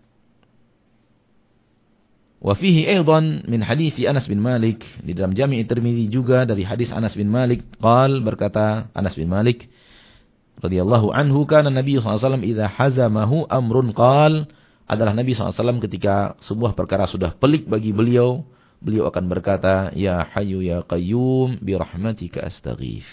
Wa fihi aidan min hadits Anas bin Malik, di dalam Jami' Tirmidzi juga dari hadis Anas bin Malik, qal berkata Anas bin Malik radhiyallahu anhu, kana Nabi sallallahu alaihi wasallam idza hazamahu amrun qal, adalah Nabi sallallahu alaihi wasallam ketika sebuah perkara sudah pelik bagi beliau, beliau akan berkata, ya hayyu ya qayyum bi rahmatika astaghith.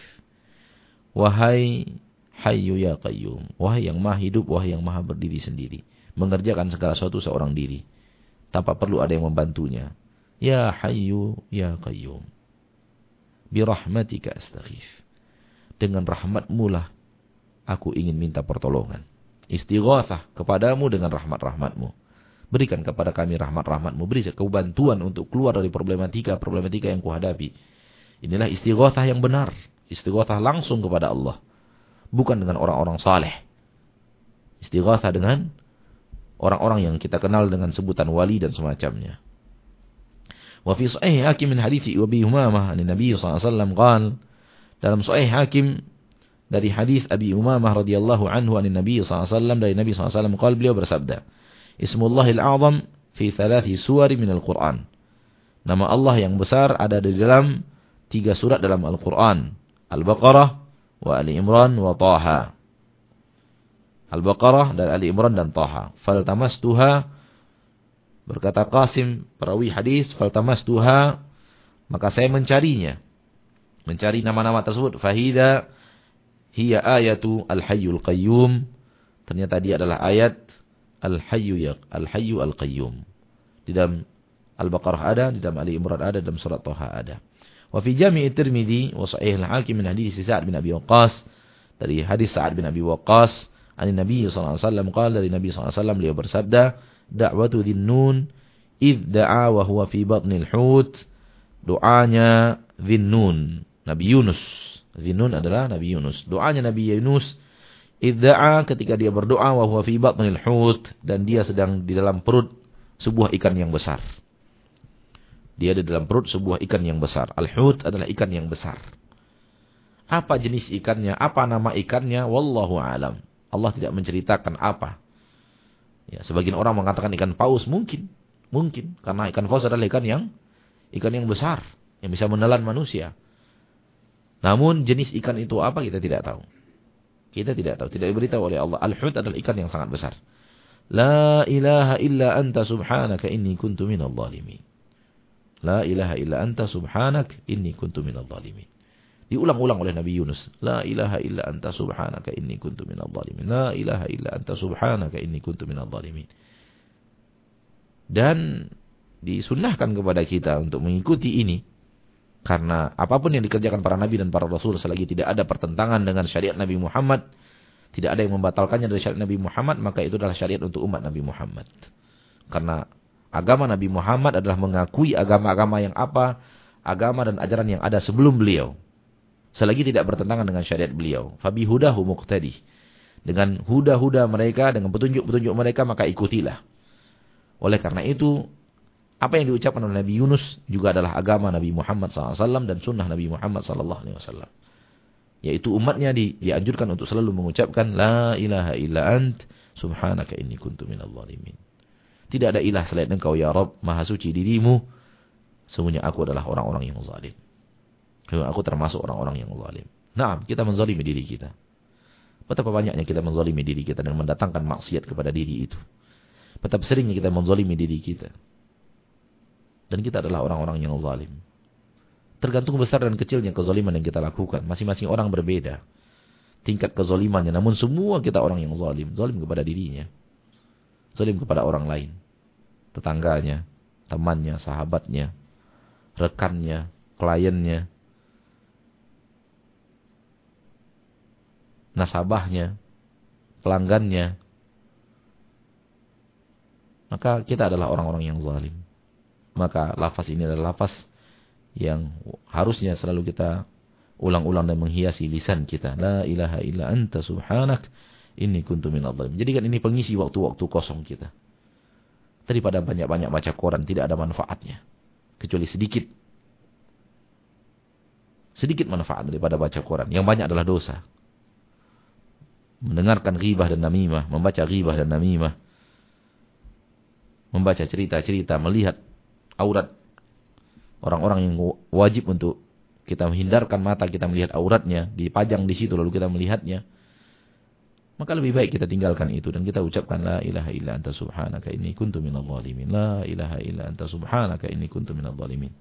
Wahai hayyu ya qayyum, wahai yang maha hidup, wahai yang maha berdiri sendiri, mengerjakan segala sesuatu seorang diri tanpa perlu ada yang membantunya. Ya hayyu ya qayyum bi rahmatika astaghith, dengan rahmatmu lah aku ingin minta pertolongan. Istighatsah kepadamu dengan rahmat-rahmatmu. Berikan kepada kami rahmat-rahmatmu. Beri kebantuan untuk keluar dari problematika-problematika yang kuhadapi. Inilah istighatsah yang benar. Istighatsah langsung kepada Allah. Bukan dengan orang-orang saleh. Istighatsah dengan orang-orang yang kita kenal dengan sebutan wali dan semacamnya. Wa fi sahih Hakim min hadits Abi Umamah an Nabi sallallahu alaihi wasallam qala, dalam sahih Hakim dari hadis Abi Umamah radhiyallahu anhu an Nabi sallallahu alaihi wasallam, dari Nabi sallallahu alaihi wasallam qala, beliau bersabda, Ismullahil a'zam fi thalathi suwari minal Qur'an. Nama Allah yang besar ada di dalam tiga surat dalam Al-Qur'an. Al-Baqarah wa Ali Imran wa Taha. Al-Baqarah dan Ali Imran dan Taha. Faltamastuha, berkata Qasim perawi hadis, faltamastuha, maka saya mencarinya. Mencari nama-nama tersebut. Fahida hiya ayatu al-hayyul qayyum. Ternyata dia adalah ayat Al-Hayyu ya Al-Hayyu Al-Qayyum. Di dalam Al-Baqarah ada, di dalam Ali Imran ada, dalam surat Taha ada. Wa fi Jami' Tirmidzi wa Sahih Al-Hakim min hadis Sa'ad bin Abi Waqqas, dari hadis Sa'ad bin Abi Waqqas, dari Nabi sallallahu alaihi wasallam qala, dari Nabi sallallahu alaihi wasallam beliau bersabda, da'watu Dhinnun idh da'a wa huwa fi batnil hut. Doanya Dhinnun, Nabi Yunus. Dhinnun adalah Nabi Yunus. Doanya Nabi Yunus idda'a, ketika dia berdoa, wa huwa fi batnil hut, dan dia sedang di dalam perut sebuah ikan yang besar. Dia di dalam perut sebuah ikan yang besar. Al-hut adalah ikan yang besar. Apa jenis ikannya? Apa nama ikannya? Wallahu alam. Allah tidak menceritakan apa. Ya, sebagian orang mengatakan ikan paus, mungkin, mungkin karena ikan paus adalah ikan yang ikan yang besar yang bisa menelan manusia. Namun jenis ikan itu apa kita tidak tahu. Kita tidak tahu, tidak diberitahu oleh Allah. Al-hut adalah ikan yang sangat besar. La ilaha illa anta subhanaka inni kuntu minadh dhalimin. La ilaha illa anta subhanaka inni kuntu minadh dhalimin. Diulang-ulang oleh Nabi Yunus. La ilaha illa anta subhanaka inni kuntu minadh dhalimin. La ilaha illa anta subhanaka inni kuntu minadh dhalimin. Dan disunnahkan kepada kita untuk mengikuti ini. Karena apapun yang dikerjakan para nabi dan para rasul selagi tidak ada pertentangan dengan syariat Nabi Muhammad, tidak ada yang membatalkannya dari syariat Nabi Muhammad, maka itu adalah syariat untuk umat Nabi Muhammad. Karena agama Nabi Muhammad adalah mengakui agama-agama yang apa, agama dan ajaran yang ada sebelum beliau. Selagi tidak bertentangan dengan syariat beliau. Fabihudahu muqtadi. Dengan huda-huda mereka, dengan petunjuk-petunjuk mereka, maka ikutilah. Oleh karena itu, apa yang diucapkan oleh Nabi Yunus juga adalah agama Nabi Muhammad sallallahu alaihi wasallam dan sunnah Nabi Muhammad sallallahu alaihi wasallam. Yaitu umatnya di, dianjurkan untuk selalu mengucapkan La ilaha illa ant subhanaka inni kuntu minadh dhalimin. Tidak ada ilah selain engkau ya Rabb, maha suci dirimu, sesungguhnya aku adalah orang-orang yang zalim. Aku termasuk orang-orang yang zalim. Nah, kita menzalimi diri kita. Betapa banyaknya kita menzalimi diri kita dan mendatangkan maksiat kepada diri itu. Betapa seringnya kita menzalimi diri kita. Dan kita adalah orang-orang yang zalim. Tergantung besar dan kecilnya kezaliman yang kita lakukan. Masing-masing orang berbeda tingkat kezalimannya. Namun semua kita orang yang zalim. Zalim kepada dirinya. Zalim kepada orang lain. Tetangganya, temannya, sahabatnya, rekannya, kliennya, nasabahnya, pelanggannya, maka kita adalah orang-orang yang zalim. Maka lafaz ini adalah lafaz yang harusnya selalu kita ulang-ulang dan menghiasi lisan kita. La ilaha illa anta subhanak inni kuntu minadh dhalimin. Jadikan ini pengisi waktu-waktu kosong kita. Daripada banyak-banyak baca Quran, tidak ada manfaatnya. Kecuali sedikit. Sedikit manfaat daripada baca Quran. Yang banyak adalah dosa. Mendengarkan ghibah dan namimah. Membaca ghibah dan namimah. Membaca cerita-cerita. Melihat aurat orang-orang yang wajib untuk kita menghindarkan mata kita melihat auratnya. Dipajang di situ lalu kita melihatnya. Maka lebih baik kita tinggalkan itu dan kita ucapkan la ilaha illa anta subhanaka inni kuntu minadh dhalimin. La ilaha illa anta subhanaka inni kuntu minadh dhalimin.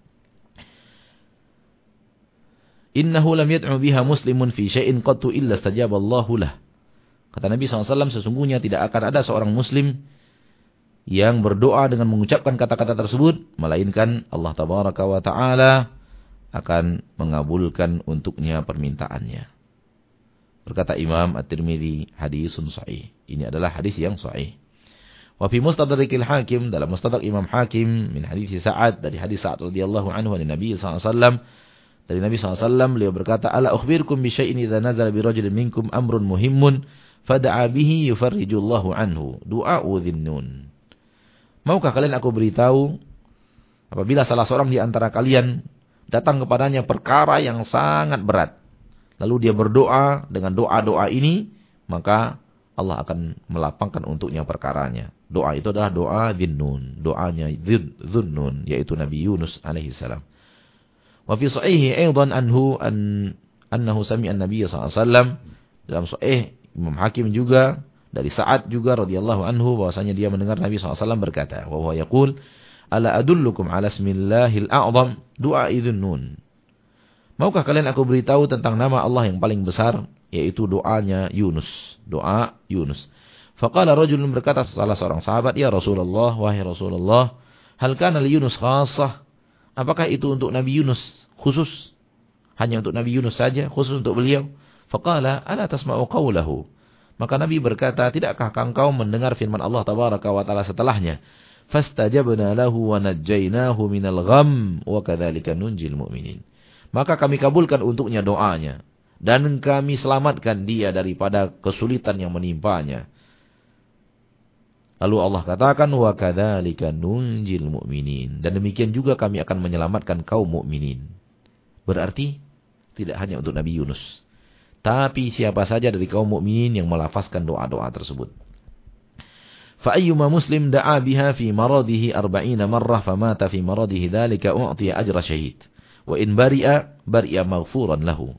Innahu lam yad'u biha muslimun fi syai'in qattu illa istajaba Allahu lah. Kata Nabi shallallahu alaihi wasallam, sesungguhnya tidak akan ada seorang muslim yang berdoa dengan mengucapkan kata-kata tersebut, melainkan Allah tabaraka wa ta'ala akan mengabulkan untuknya permintaannya. Berkata Imam At-Tirmidzi, hadisun sahih. Ini adalah hadis yang sahih. Wa fi Mustadrakil Hakim, dalam Mustadrak Imam Hakim min hadis Sa'ad, dari hadis Sa'ad radhiyallahu anhu dari Nabi sallallahu alaihi wasallam, dari Nabi sallallahu alaihi wasallam beliau berkata, ala ukhbirkum bi syai'in idza nazala bi rajulin minkum amrun muhimmun fad'a bihi yufarrijullahu anhu. Du'a'u dhinnun. Maukah kalian aku beritahu apabila salah seorang di antara kalian datang kepadanya perkara yang sangat berat, lalu dia berdoa dengan doa-doa ini, maka Allah akan melapangkan untuknya perkaranya. Doa itu adalah doa Dhinnun. Doanya Dhunnun, yaitu Nabi Yunus alaihi salam. Wa fi sahihi aidan anhu an annahu sami'a an-nabiy sallallahu alaihi wasallam. Dalam sahih Imam Hakim juga dari Sa'ad juga radhiyallahu anhu bahwasanya dia mendengar Nabi sallallahu alaihi wasallam berkata, wa huwa yaqul ala adullukum ala ismillahil a'zam du'a Dhunnun. Maukah kalian aku beritahu tentang nama Allah yang paling besar, yaitu doanya Yunus. Doa Yunus. Faqala rajulun, berkata salah seorang sahabat, ya Rasulullah, wahai Rasulullah, hal kana li Yunus khassah? Apakah itu untuk Nabi Yunus khusus? Hanya untuk Nabi Yunus saja, khusus untuk beliau? Faqala ala tasma'u qawlahu. Maka Nabi berkata, tidakkah engkau mendengar firman Allah tabaraka wa taala setelahnya? Fastajabna lahu wa najjaynahu minal gham wa kadzalika nunjil mu'minin. Maka kami kabulkan untuknya doanya. Dan kami selamatkan dia daripada kesulitan yang menimpanya. Lalu Allah katakan, wa kadzalika nunjil mu'minin. Dan demikian juga kami akan menyelamatkan kaum mukminin. Berarti tidak hanya untuk Nabi Yunus, tapi siapa saja dari kaum mukminin yang melafazkan doa-doa tersebut. Fa ayyuma muslim da'a biha fi maradihi arba'ina marrah famata fi maradihi dzalika u'tiya ajra syahid. Wa in bari'a bari'a maghfuran lahu.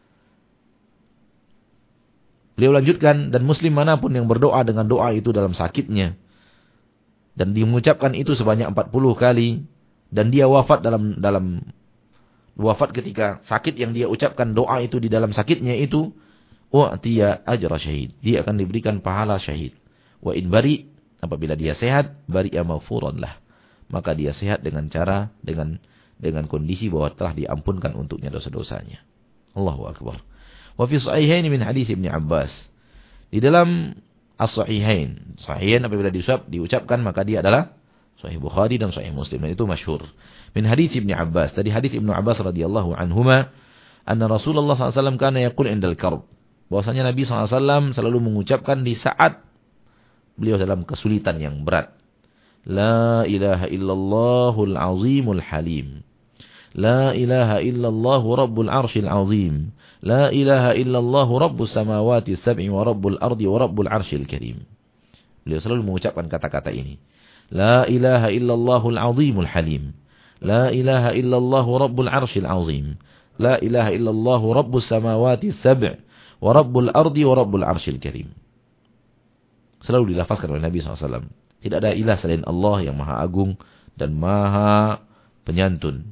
Beliau lanjutkan, dan muslim manapun yang berdoa dengan doa itu dalam sakitnya dan dia mengucapkan itu sebanyak empat puluh kali dan dia wafat dalam dalam wafat ketika sakit yang dia ucapkan doa itu di dalam sakitnya itu, u'tiya ajra syahid. Dia akan diberikan pahala syahid. Wa in bari, apabila dia sehat, bari'a maghfuran lah. Maka dia sehat dengan cara dengan dengan kondisi bahwa telah diampunkan untuknya dosa-dosanya. Allahu akbar. Wa fi sahihain min hadis Ibnu Abbas. Di dalam as-sahihain, sahihain apabila diucap, diucapkan maka dia adalah Sahih Bukhari dan Sahih Muslim, dan itu masyhur. Min hadis Ibnu Abbas, dari hadis Ibnu Abbas radhiyallahu anhuma, anna Rasulullah sallallahu alaihi wasallam kana yaqul indal karb. Bahwasanya Nabi sallallahu alaihi wasallam selalu mengucapkan di saat beliau dalam kesulitan yang berat. La ilaha illallahul azimul halim. La ilaha illallahu rabbul arshil azim. La ilaha illallahu rabbus samawati sab'i wa rabbul ardi wa rabbul arshil karim. Beliau selalu mengucapkan kata-kata ini. La ilaha illallahul azimul halim. La ilaha illallahu rabbul arshil azim. La ilaha illallahu rabbus samawati sab'i wa rabbul ardi wa rabbul arshil karim. Selalu dilafazkan oleh Nabi sallallahu alaihi wasallam. Tidak ada ilah selain Allah yang maha agung dan maha penyantun.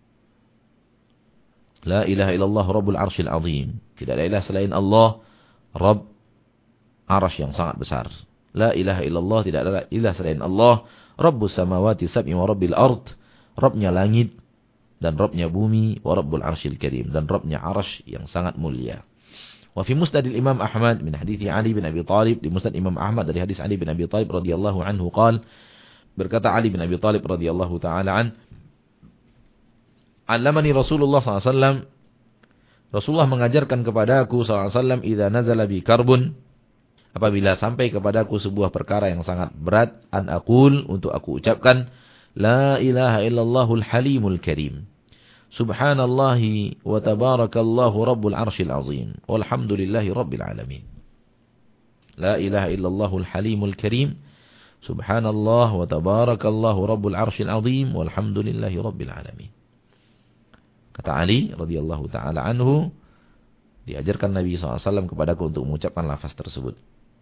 La ilaha illallah rabbul arshil azim. Tidak ada ilah selain Allah, Rabb arasy yang sangat besar. La ilaha illallah, tidak ada ilah selain Allah, Rabbus samawati sab'i wa rabbil ard. Rabbnya langit dan Rabbnya bumi, wa rabbul arshil karim, dan Rabbnya arasy yang sangat mulia. Wa fi musnad Imam Ahmad min hadits Ali bin Abi Thalib, di musnad Imam Ahmad dari hadis Ali bin Abi Thalib radhiyallahu anhu qala, Berkata Ali bin Abi Thalib radhiyallahu taala an, "Allamani Rasulullah sallallahu alaihi wasallam, Rasulullah mengajarkan kepadaku sallallahu alaihi wasallam, idza nazala bi karbun, apabila sampai kepadaku sebuah perkara yang sangat berat, an aqul, untuk aku ucapkan, la ilaha illallahul halimul karim. Subhanallahi wa tabarakallahu rabbul arshil azim. Walhamdulillahi rabbil alamin." La ilaha illallahul halimul karim. Subhanallah wa tabarakallahu rabbul arshil azim. Walhamdulillahi rabbil alamin. Kata Ali radhiyallahu taala anhu, diajarkan Nabi sallallahu alaihi wasallam kepadaku untuk mengucapkan lafaz tersebut.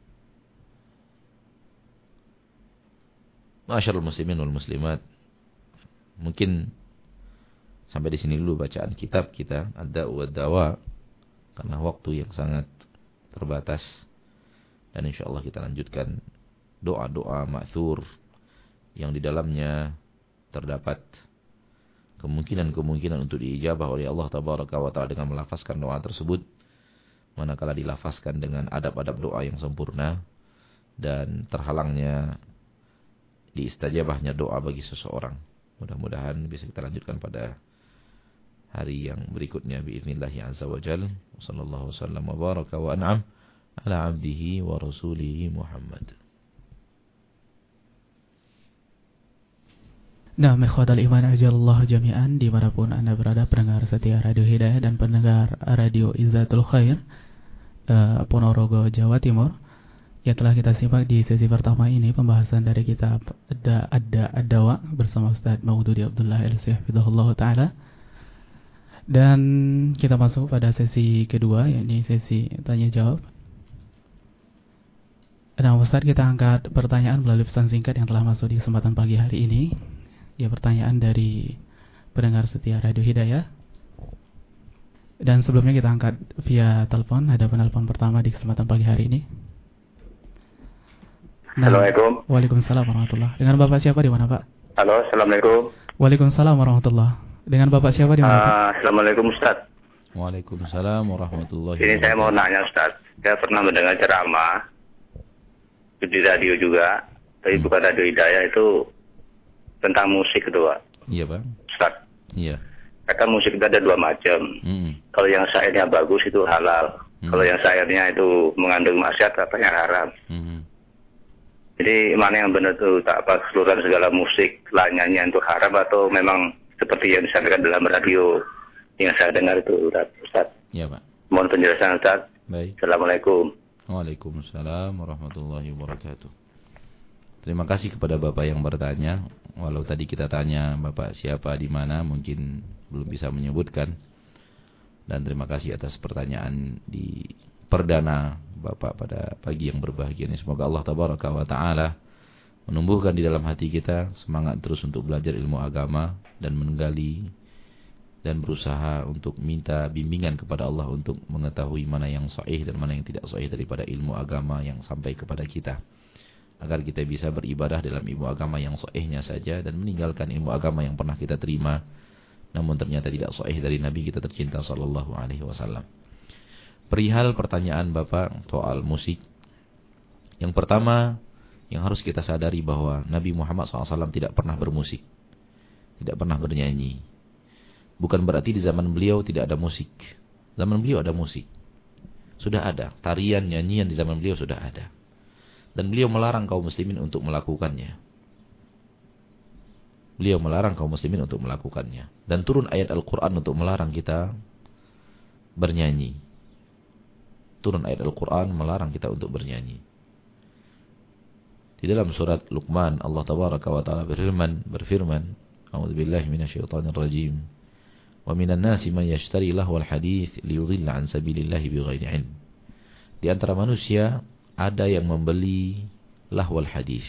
Masyarul muslimin wal muslimat. Mungkin sampai di sini dulu bacaan kitab kita, Ad-Da'u wad-Dawa, karena waktu yang sangat terbatas. Dan insyaallah kita lanjutkan doa-doa ma'thur yang di dalamnya terdapat kemungkinan-kemungkinan untuk diijabah oleh Allah Tabaraka wa Ta'ala dengan melafazkan doa tersebut, manakala dilafazkan dengan adab-adab doa yang sempurna dan terhalangnya diistajabahnya doa bagi seseorang. Mudah-mudahan bisa kita lanjutkan pada hari yang berikutnya biiznillah azza wa jalla. Sallallahu wasallam wa baraka wa an'am ala 'abdihi wa rasulihi Muhammad. Nah, ikhwatal iman ajallahu jami'an, dimanapun Anda berada, pendengar setia Radio Hidayah dan pendengar Radio Izzatul Khair, uh, Ponorogo, Jawa Timur, yang telah kita simak di sesi pertama ini pembahasan dari kitab Ada Ada Ad-Dawa bersama Ustaz Maududi Abdullah Al-Sih hafizahullah taala. Dan kita masuk pada sesi kedua, yakni sesi tanya jawab. Nah, Ustaz, kita angkat pertanyaan melalui pesan singkat yang telah masuk di kesempatan pagi hari ini. Ya, pertanyaan dari pendengar setia Radio Hidayah. Dan sebelumnya kita angkat via telepon. Ada penelpon pertama di kesempatan pagi hari ini. Nah, Assalamualaikum. Waalaikumsalam warahmatullahi. Dengan Bapak siapa di mana, Pak? Halo, Assalamualaikum. Waalaikumsalam warahmatullahi. Dengan Bapak siapa di mana, Pak? Uh, Assalamualaikum, Ustaz. Waalaikumsalam warahmatullahi Ini wabarakatuh. saya mau nanya, Ustaz. Saya pernah mendengar ceramah di radio juga, tapi hmm. bukan Radio Hidayah, itu tentang musik itu, Pak. Iya, Pak. Ustaz. Iya. Kata musik itu ada dua macam. Hmm. Kalau yang syairnya bagus itu halal. Hmm. Kalau yang syairnya itu mengandung maksiat, katanya haram. Hmm. Jadi mana yang benar itu, tak apa keseluruhan segala musik, lah nyanyian itu haram, atau memang seperti yang disampaikan dalam radio yang saya dengar itu, Ustaz? Iya, Pak. Mohon penjelasan, Ustaz. Baik. Assalamualaikum. Waalaikumsalam warahmatullahi wabarakatuh. Terima kasih kepada Bapak yang bertanya. Walau tadi kita tanya Bapak siapa di mana, mungkin belum bisa menyebutkan. Dan terima kasih atas pertanyaan di perdana Bapak pada pagi yang berbahagia ini. Semoga Allah Tabaraka wa Ta'ala menumbuhkan di dalam hati kita semangat terus untuk belajar ilmu agama dan menggali dan berusaha untuk minta bimbingan kepada Allah untuk mengetahui mana yang sahih dan mana yang tidak sahih daripada ilmu agama yang sampai kepada kita, agar kita bisa beribadah dalam ilmu agama yang sahihnya saja dan meninggalkan ilmu agama yang pernah kita terima namun ternyata tidak sahih dari Nabi kita tercinta sallallahu alaihi wasallam. Perihal pertanyaan Bapak soal musik, yang pertama yang harus kita sadari bahwa Nabi Muhammad shallallahu alaihi wasallam tidak pernah bermusik, tidak pernah bernyanyi. Bukan berarti di zaman beliau tidak ada musik. Zaman beliau ada musik. Sudah ada. Tarian, nyanyian di zaman beliau sudah ada. Dan beliau melarang kaum muslimin untuk melakukannya. Beliau melarang kaum muslimin untuk melakukannya. Dan turun ayat Al-Quran untuk melarang kita bernyanyi. Turun ayat Al-Quran melarang kita untuk bernyanyi. Di dalam surat Luqman, Allah Tabaraka wa Ta'ala berfirman, berfirman, A'udzubillahi minasyaitonir rajim. Wa minan nasi man yashtari lahwal hadits liyudhilla an sabilillahi bighairi ilm. Di antara manusia ada yang membeli lahwal hadits.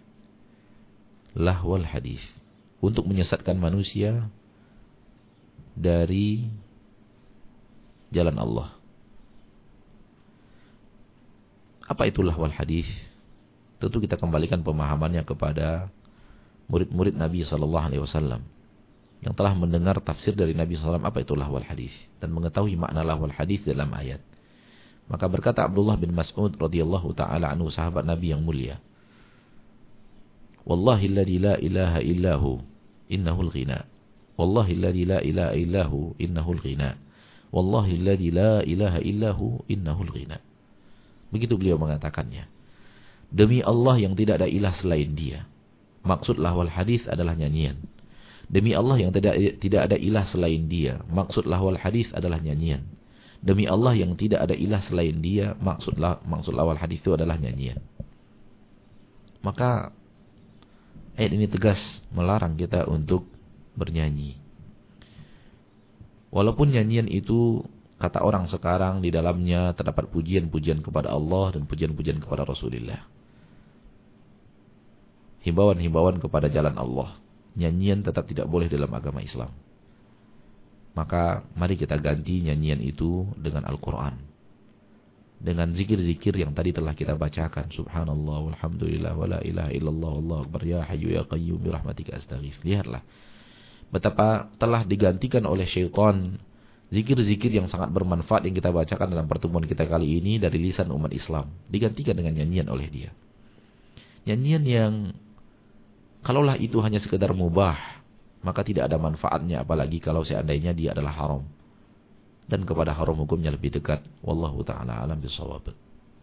Lahwal hadits untuk menyesatkan manusia dari jalan Allah. Apa itu lahwal hadits? Tentu kita kembalikan pemahamannya kepada murid-murid Nabi sallallahu alaihi wasallam yang telah mendengar tafsir dari Nabi sallallahu alaihi wasallam apa itu lahwal hadis dan mengetahui makna lahwal hadis dalam ayat. Maka berkata Abdullah bin Mas'ud radhiyallahu taala anhu, sahabat Nabi yang mulia, Wallahi alladhi la ilaha illahu innahul ghina. Wallahi alladhi la ilaha illahu innahul ghina. Wallahi alladhi la ilaha illahu innahul ghina. Begitu beliau mengatakannya. Demi Allah yang tidak ada ilah selain Dia. Maksud lahwal hadis adalah nyanyian. Demi Allah yang tidak tidak ada ilah selain Dia. Maksud lahwal hadis adalah nyanyian. Demi Allah yang tidak ada ilah selain Dia. Maksud lah, maksud lahwal hadis itu adalah nyanyian. Maka ayat ini tegas melarang kita untuk bernyanyi. Walaupun nyanyian itu kata orang sekarang di dalamnya terdapat pujian-pujian kepada Allah dan pujian-pujian kepada Rasulullah. Himbauan-himbauan kepada jalan Allah. Nyanyian tetap tidak boleh dalam agama Islam. Maka mari kita ganti nyanyian itu dengan Al-Quran. Dengan zikir-zikir yang tadi telah kita bacakan. Subhanallah, walhamdulillah, wa la ilaha illallah, wallahu akbar, ya hayyu ya qayyum, birahmatika astaghith. Lihatlah betapa telah digantikan oleh syaitan zikir-zikir yang sangat bermanfaat yang kita bacakan dalam pertemuan kita kali ini dari lisan umat Islam. Digantikan dengan nyanyian oleh dia. Nyanyian yang kalaulah itu hanya sekedar mubah, maka tidak ada manfaatnya, apalagi kalau seandainya dia adalah haram. Dan kepada haram hukumnya lebih dekat. Wallahu ta'ala alam bisawab.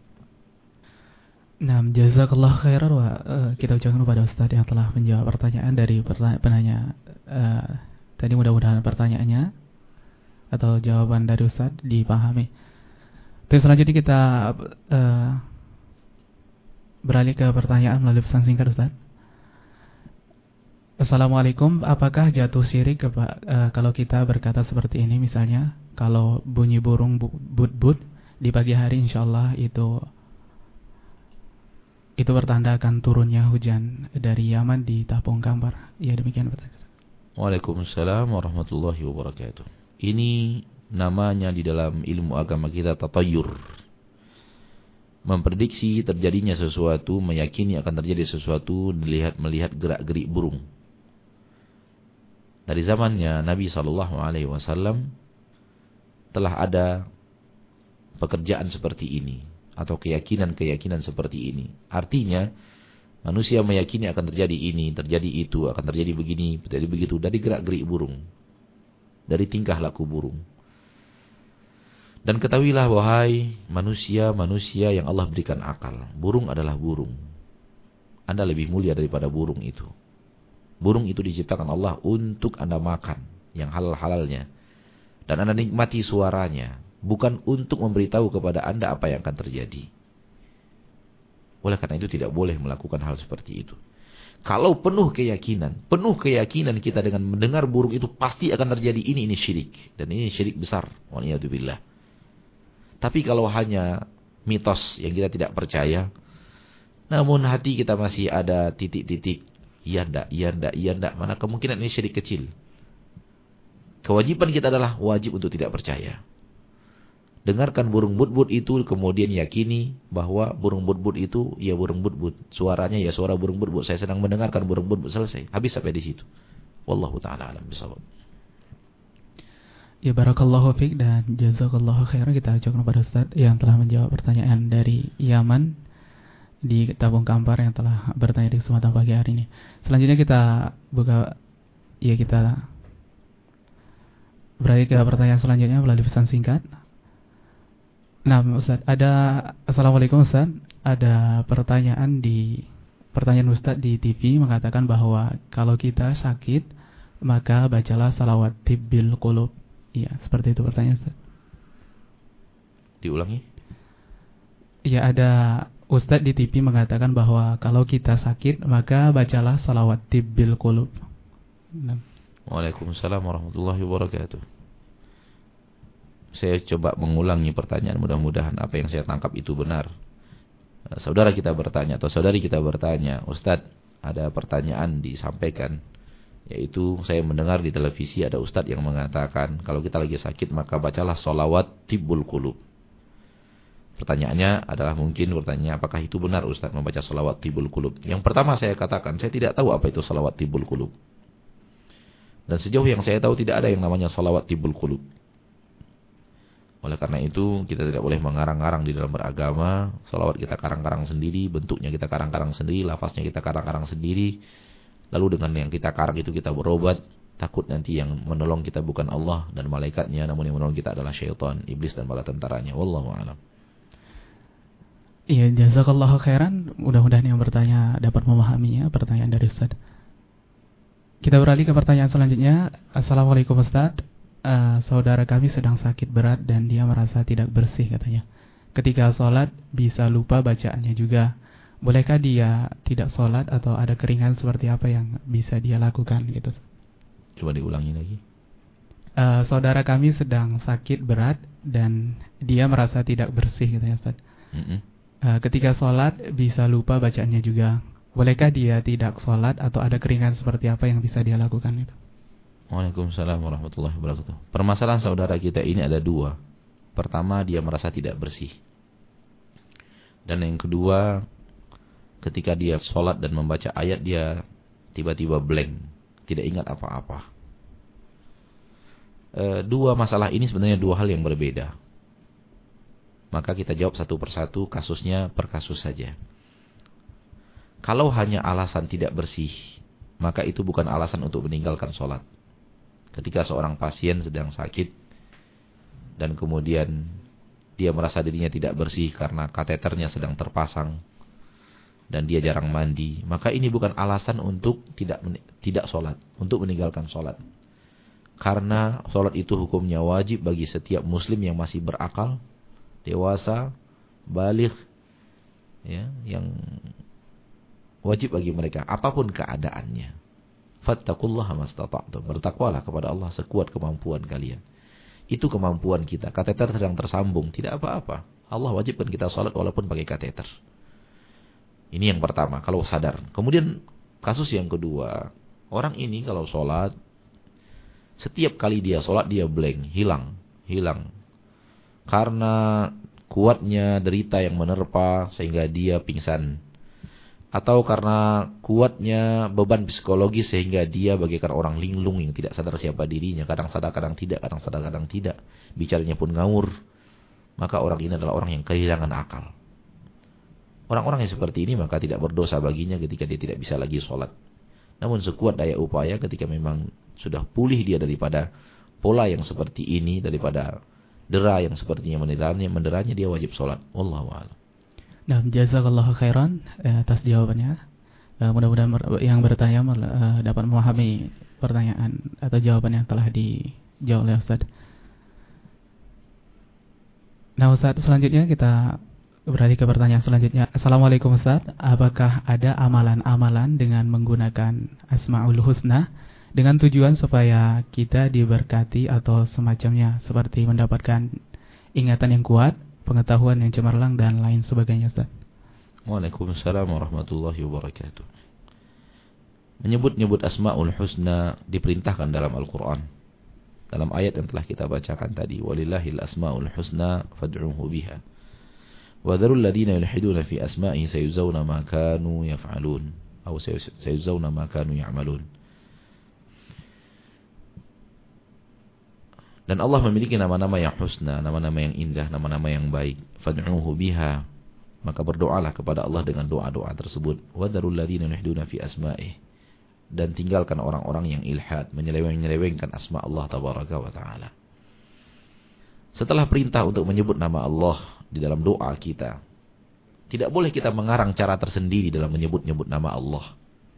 Nah, jazakallah khairan wa uh, kita ucapkan kepada Ustaz yang telah menjawab pertanyaan dari penanya. Uh, tadi mudah-mudahan pertanyaannya atau jawaban dari Ustaz dipahami. Terus selanjutnya kita uh, beralih ke pertanyaan melalui pesan singkat Ustaz. Assalamualaikum, apakah jatuh syirik kepa, uh, kalau kita berkata seperti ini, misalnya kalau bunyi burung but-but di pagi hari insyaallah itu itu bertanda akan turunnya hujan dari Yaman di Tapung Kampar. Ya, demikian pertanyaan. Waalaikumsalam warahmatullahi wabarakatuh. Ini namanya di dalam ilmu agama kita tatayur. Memprediksi terjadinya sesuatu, meyakini akan terjadi sesuatu dilihat melihat gerak-gerik burung. Dari zamannya Nabi sallallahu alaihi wasallam telah ada pekerjaan seperti ini atau keyakinan-keyakinan seperti ini. Artinya manusia meyakini akan terjadi ini, terjadi itu, akan terjadi begini, terjadi begitu dari gerak-gerik burung, dari tingkah laku burung. Dan ketahuilah wahai manusia-manusia yang Allah berikan akal, burung adalah burung. Anda lebih mulia daripada burung itu. Burung itu diciptakan Allah untuk Anda makan yang halal-halalnya. Dan Anda nikmati suaranya. Bukan untuk memberitahu kepada Anda apa yang akan terjadi. Oleh karena itu tidak boleh melakukan hal seperti itu. Kalau penuh keyakinan, penuh keyakinan kita dengan mendengar burung itu pasti akan terjadi ini, ini syirik. Dan ini syirik besar. Waliyadzubillah. Tapi kalau hanya mitos yang kita tidak percaya, namun hati kita masih ada titik-titik. Iya ndak, iya ndak, iya ndak. Mana kemungkinan ini syirik kecil. Kewajiban kita adalah wajib untuk tidak percaya. Dengarkan burung but-but itu, kemudian yakini bahwa burung but-but itu ya burung but-but. Suaranya ya suara burung but-but. Saya sedang mendengarkan burung but-but, selesai. Habis sampai di situ. Wallahu ta'ala alam bisawab. Ya, barakallahu fiik dan jazakallahu khairan. Kita ucapkan kepada Ustaz yang telah menjawab pertanyaan dari Yaman di Tabung Kampar yang telah bertanya di kesempatan pagi hari ini. Selanjutnya kita buka, ya kita beralih ke pertanyaan selanjutnya melalui pesan singkat. Nah, Ustaz, ada Assalamualaikum Ustaz, ada pertanyaan di pertanyaan Ustaz di T V mengatakan bahwa kalau kita sakit maka bacalah salawat tibbil qulub. Iya, seperti itu pertanyaan Ustaz. Diulangi? Ya, ada Ustadz di T V mengatakan bahwa kalau kita sakit maka bacalah salawat tibbil qulub. Waalaikumsalam warahmatullahi wabarakatuh. Saya coba mengulangi pertanyaan, mudah-mudahan apa yang saya tangkap itu benar. Saudara kita bertanya atau saudari kita bertanya, Ustadz, ada pertanyaan disampaikan, yaitu saya mendengar di televisi ada Ustadz yang mengatakan kalau kita lagi sakit maka bacalah salawat tibbul qulub. Pertanyaannya adalah mungkin bertanya, apakah itu benar Ustaz membaca salawat tibul qulub? Yang pertama saya katakan, saya tidak tahu apa itu salawat tibul qulub. Dan sejauh yang saya tahu tidak ada yang namanya salawat tibul qulub. Oleh karena itu kita tidak boleh mengarang-arang di dalam beragama. Sholawat kita karang-karang sendiri, bentuknya kita karang-karang sendiri, lafaznya kita karang-karang sendiri. Lalu dengan yang kita karang itu kita berobat. Takut nanti yang menolong kita bukan Allah dan malaikatnya, namun yang menolong kita adalah syaitan, iblis dan bala tentaranya. Wallahu a'lam. Iya, jazakallahu khairan. Mudah-mudahan yang bertanya dapat memahaminya pertanyaan dari Ustaz. Kita beralih ke pertanyaan selanjutnya. Assalamualaikum Ustaz. Uh, saudara kami sedang sakit berat dan dia merasa tidak bersih katanya. Ketika sholat bisa lupa bacaannya juga. Bolehkah dia tidak sholat atau ada keringan seperti apa yang bisa dia lakukan gitu? Coba diulangi lagi. Uh, saudara kami sedang sakit berat dan dia merasa tidak bersih katanya Ustaz. Mm-hmm. Uh, ketika sholat bisa lupa bacaannya juga. Bolehkah dia tidak sholat atau ada keringan seperti apa yang bisa dia lakukan itu? Waalaikumsalam warahmatullahi wabarakatuh. Permasalahan saudara kita ini ada dua. Pertama, dia merasa tidak bersih. Dan yang kedua, ketika dia sholat dan membaca ayat, dia tiba-tiba blank. Tidak ingat apa-apa. E, dua masalah ini sebenarnya dua hal yang berbeda. Maka kita jawab satu persatu, kasusnya per kasus saja. Kalau hanya alasan tidak bersih, maka itu bukan alasan untuk meninggalkan sholat. Ketika seorang pasien sedang sakit, dan kemudian dia merasa dirinya tidak bersih karena kateternya sedang terpasang, dan dia jarang mandi, maka ini bukan alasan untuk tidak tidak sholat, untuk meninggalkan sholat. Karena sholat itu hukumnya wajib bagi setiap muslim yang masih berakal, dewasa, baligh, ya, yang wajib bagi mereka apapun keadaannya. Fattaqullaha mastata'tum, bertakwalah kepada Allah sekuat kemampuan kalian. Itu kemampuan kita. Kateter sedang tersambung, tidak apa-apa. Allah wajibkan kita sholat walaupun pakai kateter. Ini yang pertama, kalau sadar. Kemudian kasus yang kedua, orang ini kalau sholat, setiap kali dia sholat dia blank, hilang, hilang. Karena kuatnya derita yang menerpa sehingga dia pingsan. Atau karena kuatnya beban psikologis sehingga dia bagaikan orang linglung yang tidak sadar siapa dirinya. Kadang sadar, kadang tidak, kadang sadar, kadang tidak. Bicaranya pun ngawur. Maka orang ini adalah orang yang kehilangan akal. Orang-orang yang seperti ini maka tidak berdosa baginya ketika dia tidak bisa lagi sholat. Namun sekuat daya upaya ketika memang sudah pulih dia daripada pola yang seperti ini, daripada dera yang sepertinya menderanya, menderanya dia wajib sholat. Wallahu a'lam. Nah, jazakallahu khairan eh, atas jawabannya. Eh, mudah-mudahan yang bertanya eh, dapat memahami pertanyaan atau jawaban yang telah dijawab oleh Ustaz. Nah, Ustaz, selanjutnya kita beralih ke pertanyaan selanjutnya. Assalamualaikum Ustaz, apakah ada amalan-amalan dengan menggunakan Asmaul Husna dengan tujuan supaya kita diberkati atau semacamnya, seperti mendapatkan ingatan yang kuat, pengetahuan yang cemerlang dan lain sebagainya Ustaz? Waalaikumsalam warahmatullahi wabarakatuh. Menyebut-nyebut Asmaul Husna diperintahkan dalam Al-Quran. Dalam ayat yang telah kita bacakan tadi, walillahil asmaul husna fad'uhu biha. Wa dharul ladina yulhiduna fi asma'ihi sayuzawna ma kanu yaf'alun atau sayuzawna ma kanu ya'malun. Dan Allah memiliki nama-nama yang husna, nama-nama yang indah, nama-nama yang baik. Fad'uhu biha, maka berdoalah kepada Allah dengan doa-doa tersebut. Wa dharul ladina yulhiduna fi asma'ihi, dan tinggalkan orang-orang yang ilhad, menyeleweng-nyelewengkan asma Allah tabaraka wa ta'ala. Setelah perintah untuk menyebut nama Allah di dalam doa kita, tidak boleh kita mengarang cara tersendiri dalam menyebut-nyebut nama Allah.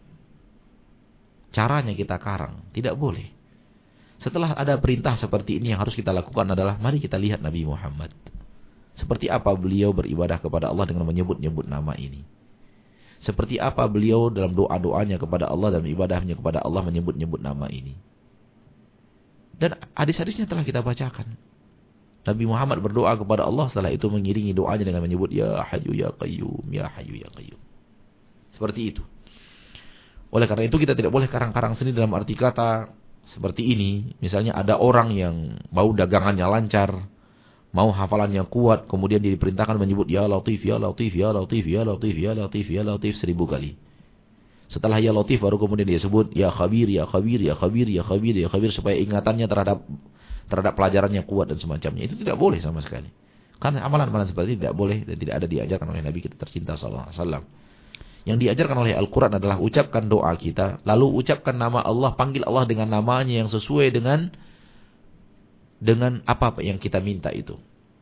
Caranya kita karang, tidak boleh. Setelah ada perintah seperti ini, yang harus kita lakukan adalah mari kita lihat Nabi Muhammad. Seperti apa beliau beribadah kepada Allah dengan menyebut-nyebut nama ini. Seperti apa beliau dalam doa-doanya kepada Allah dan ibadahnya kepada Allah menyebut-nyebut nama ini. Dan hadis-hadisnya telah kita bacakan. Nabi Muhammad berdoa kepada Allah, setelah itu mengiringi doanya dengan menyebut Ya Hayyu Ya Qayyum, Ya Hayyu Ya Qayyum. Seperti itu. Oleh karena itu kita tidak boleh karang-karang sendiri dalam arti kata seperti ini. Misalnya ada orang yang mau dagangannya lancar, mau hafalannya kuat, kemudian dia diperintahkan menyebut Ya Latif, Ya Latif, Ya Latif, Ya Latif, Ya Latif, Ya Latif seribu kali. Setelah Ya Latif baru kemudian dia sebut Ya Khabir, Ya Khabir, Ya Khabir, Ya Khabir, Ya Khabir, supaya ingatannya terhadap terhadap pelajarannya kuat dan semacamnya. Itu tidak boleh sama sekali. Karena amalan-amalan seperti ini tidak boleh dan tidak ada diajarkan oleh Nabi kita tercinta sallallahu alaihi wasallam. Yang diajarkan oleh Al-Quran adalah ucapkan doa kita, lalu ucapkan nama Allah, panggil Allah dengan namanya yang sesuai dengan dengan apa yang kita minta itu.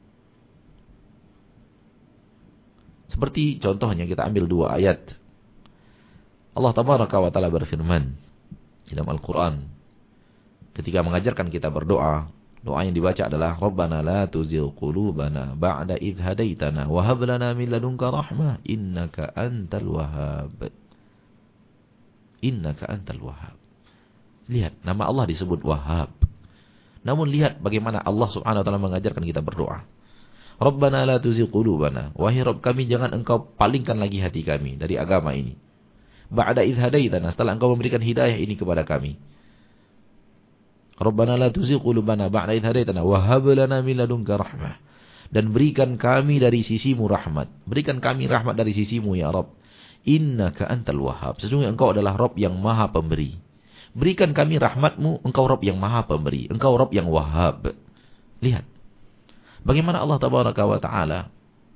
Seperti contohnya kita ambil dua ayat. Allah Tabaraka wa Ta'ala berfirman dalam Al-Quran ketika mengajarkan kita berdoa. Doa yang dibaca adalah Rabbana la tuzigh qulubana ba'da idh hadaitana wa hab lana min ladunka rahmah innaka antal wahhab. Innaka antal wahhab. Lihat, nama Allah disebut Wahhab. Namun lihat bagaimana Allah Subhanahu wa taala mengajarkan kita berdoa. Rabbana la tuzigh qulubana, wahai Rabb kami jangan engkau palingkan lagi hati kami dari agama ini. Ba'da idh hadaitana, setelah engkau memberikan hidayah ini kepada kami. Rabbana la tuzigh qulubana ba'da idh hadaitana wa hab lana min ladunka rahmah. Dan berikan kami dari sisimu rahmat. Berikan kami rahmat dari sisimu ya Rabb. Innaka antal wahhab. Sesungguhnya engkau adalah Rabb yang maha pemberi. Berikan kami rahmatmu, engkau Rabb yang maha pemberi. Engkau Rabb yang wahhab. Lihat. Bagaimana Allah Tabaraka wa Ta'ala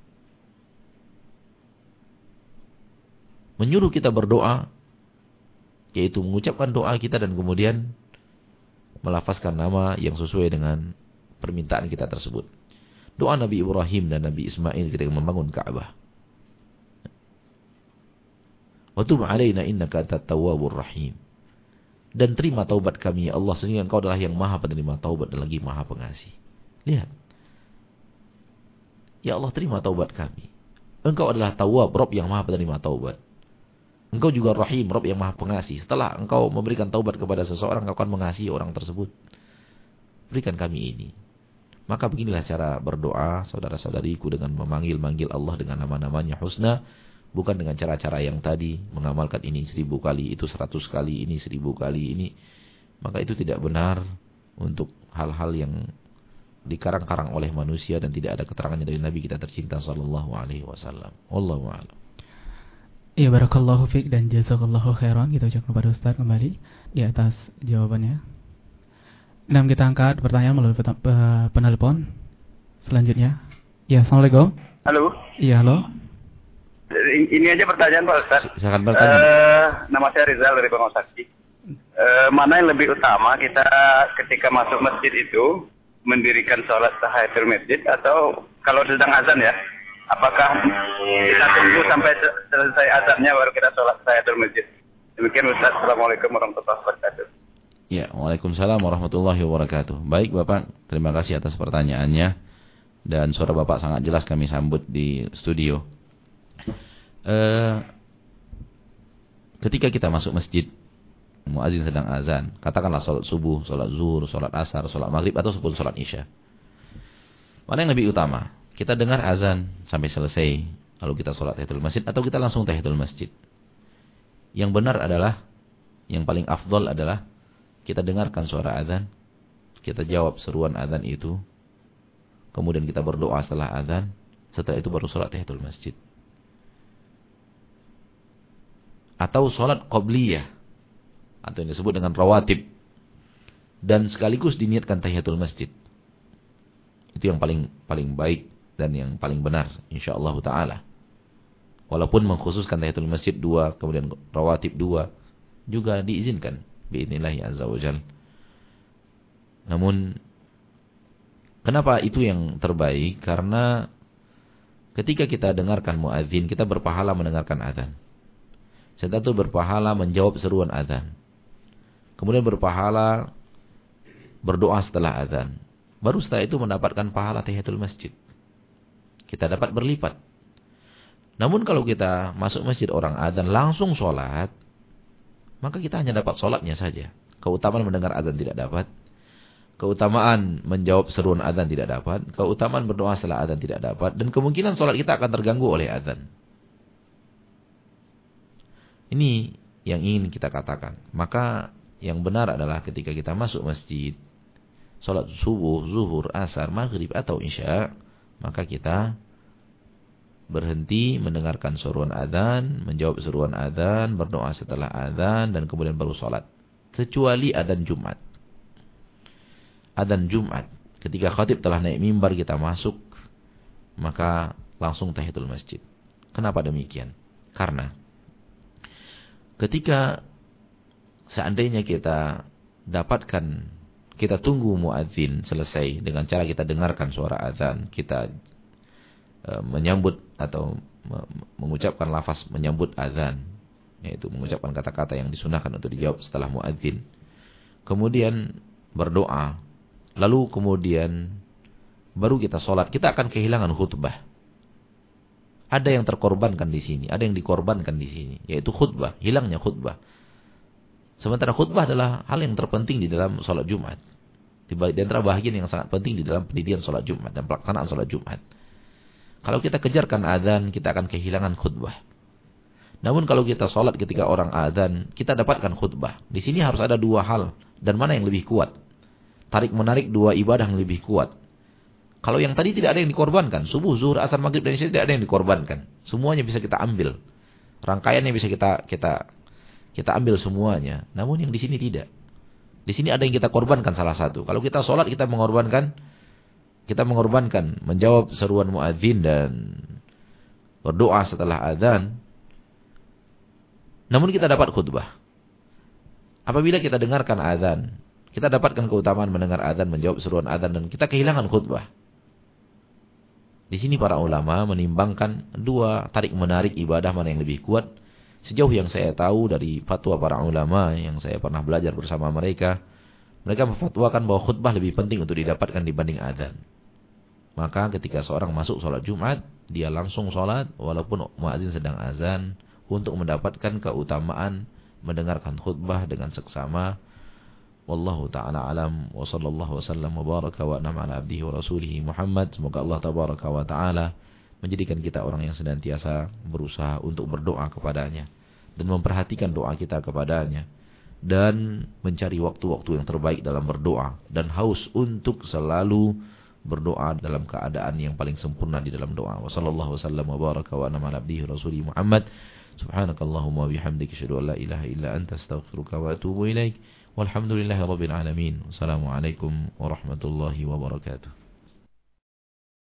menyuruh kita berdoa, yaitu mengucapkan doa kita dan kemudian melafazkan nama yang sesuai dengan permintaan kita tersebut. Doa Nabi Ibrahim dan Nabi Ismail ketika membangun Ka'bah. Wa tub 'alaina innaka antat tawwabur rahim. Dan terima taubat kami ya Allah, sesungguhnya Engkau adalah yang Maha penerima taubat dan lagi Maha pengasih. Lihat. Ya Allah, terima taubat kami. Engkau adalah Tawwab, Rabb yang Maha penerima taubat. Engkau juga Rahim, Rabb yang Maha pengasih. Setelah engkau memberikan taubat kepada seseorang, engkau akan mengasihi orang tersebut. Berikan kami ini. Maka beginilah cara berdoa saudara-saudariku dengan memanggil-manggil Allah dengan nama-namanya husna. Bukan dengan cara-cara yang tadi, mengamalkan ini seribu kali, itu seratus kali, ini seribu kali, ini. Maka itu tidak benar untuk hal-hal yang dikarang-karang oleh manusia dan tidak ada keterangannya dari Nabi kita tercinta sallallahu alaihi wasallam. Wallahu a'lam. Ya, barakallahu fiik dan jazakallahu khairan. Kita ucapkan kepada Ustaz kembali di atas jawabannya. Dan kita angkat pertanyaan melalui penelpon selanjutnya. Ya, assalamualaikum. Halo. Iya, halo. Ini aja pertanyaan Pak Ustaz. Silakan bertanya. Uh, nama saya Rizal dari Bangau Sakti. Uh, mana yang lebih utama kita ketika masuk masjid itu mendirikan sholat tahiyatul masjid atau kalau sedang azan ya? Apakah kita tunggu sampai selesai azannya baru kita sholat tahiyatul masjid? Demikian Ustaz. Assalamualaikum warahmatullahi wabarakatuh. Ya, waalaikumsalam warahmatullahi wabarakatuh. Baik Bapak, terima kasih atas pertanyaannya. Dan suara Bapak sangat jelas kami sambut di studio. Uh, ketika kita masuk masjid, muazin sedang azan, katakanlah sholat subuh, sholat zuhur, sholat asar, sholat maghrib, atau sebelum sholat isya. Mana yang lebih utama? Kita dengar azan sampai selesai, lalu kita sholat tahiyatul masjid, atau kita langsung tahiyatul masjid? Yang benar adalah, yang paling afdol adalah, kita dengarkan suara azan, kita jawab seruan azan itu, kemudian kita berdoa setelah azan, setelah itu baru sholat tahiyatul masjid. Atau sholat qobliyah, atau yang disebut dengan rawatib, dan sekaligus diniatkan tahiyatul masjid. Itu yang paling paling baik dan yang paling benar insyaallah taala. Walaupun mengkhususkan tahiyatul masjid dua, kemudian rawatib dua, juga diizinkan biidznillah azza wajalla. Namun kenapa itu yang terbaik? Karena ketika kita dengarkan muadzin, kita berpahala mendengarkan azan. Serta itu berpahala menjawab seruan azan. Kemudian berpahala berdoa setelah azan. Baru setelah itu mendapatkan pahala tahiyatul masjid. Kita dapat berlipat. Namun kalau kita masuk masjid orang azan langsung sholat, maka kita hanya dapat sholatnya saja. Keutamaan mendengar azan tidak dapat. Keutamaan menjawab seruan azan tidak dapat. Keutamaan berdoa setelah azan tidak dapat. Dan kemungkinan sholat kita akan terganggu oleh azan. Ini yang ingin kita katakan. Maka yang benar adalah ketika kita masuk masjid, sholat subuh, zuhur, asar, maghrib atau isya, maka kita berhenti mendengarkan seruan azan, menjawab seruan azan, berdoa setelah azan, dan kemudian baru sholat. Kecuali azan Jumat. adzan Jumat, ketika khatib telah naik mimbar kita masuk, maka langsung tahiyatul masjid. Kenapa demikian? Karena ketika seandainya kita dapatkan, kita tunggu muadzin selesai dengan cara kita dengarkan suara azan, kita e, menyambut atau me, mengucapkan lafaz menyambut azan, yaitu mengucapkan kata-kata yang disunahkan untuk dijawab setelah muadzin. Kemudian berdoa, lalu kemudian baru kita sholat, kita akan kehilangan khutbah. Ada yang terkorbankan di sini, ada yang dikorbankan di sini, yaitu khutbah, hilangnya khutbah. Sementara khutbah adalah hal yang terpenting di dalam sholat Jumat. Di antara bahagian yang sangat penting di dalam pendirian sholat Jumat dan pelaksanaan sholat Jumat. Kalau kita kejarkan azan, kita akan kehilangan khutbah. Namun kalau kita sholat ketika orang azan, kita dapatkan khutbah. Di sini harus ada dua hal, dan mana yang lebih kuat? Tarik menarik dua ibadah yang lebih kuat. Kalau yang tadi tidak ada yang dikorbankan, subuh, zuhur, asar, maghrib dan isya tidak ada yang dikorbankan. Semuanya bisa kita ambil. Rangkaiannya bisa kita kita kita ambil semuanya. Namun yang di sini tidak. Di sini ada yang kita korbankan salah satu. Kalau kita sholat kita mengorbankan kita mengorbankan menjawab seruan muadzin dan berdoa setelah azan. Namun kita dapat khutbah. Apabila kita dengarkan azan, kita dapatkan keutamaan mendengar azan, menjawab seruan azan, dan kita kehilangan khutbah. Di sini para ulama menimbangkan dua tarik menarik ibadah mana yang lebih kuat. Sejauh yang saya tahu dari fatwa para ulama yang saya pernah belajar bersama mereka, mereka memfatwakan bahwa khutbah lebih penting untuk didapatkan dibanding azan. Maka ketika seorang masuk sholat Jumat, dia langsung sholat walaupun muadzin sedang azan, untuk mendapatkan keutamaan mendengarkan khutbah dengan seksama. Wallahu ta'ala alam, wa sallallahu wasallam wa baraka wa an'ama ala abdihi wa rasulihi Muhammad. Semoga Allah tabaraka wa ta'ala menjadikan kita orang yang senantiasa berusaha untuk berdoa kepadanya dan memperhatikan doa kita kepadanya, dan mencari waktu-waktu yang terbaik dalam berdoa, dan haus untuk selalu berdoa dalam keadaan yang paling sempurna di dalam doa. Wa sallallahu wasallam wa baraka wa an'ama ala abdihi wa rasulihi Muhammad. Subhanakallahumma wa bihamdika asyhadu an la ilaha illa anta astaghfiruka wa atubu ilaik. Walhamdulillahi rabbil alamin. Wassalamualaikum warahmatullahi wabarakatuh.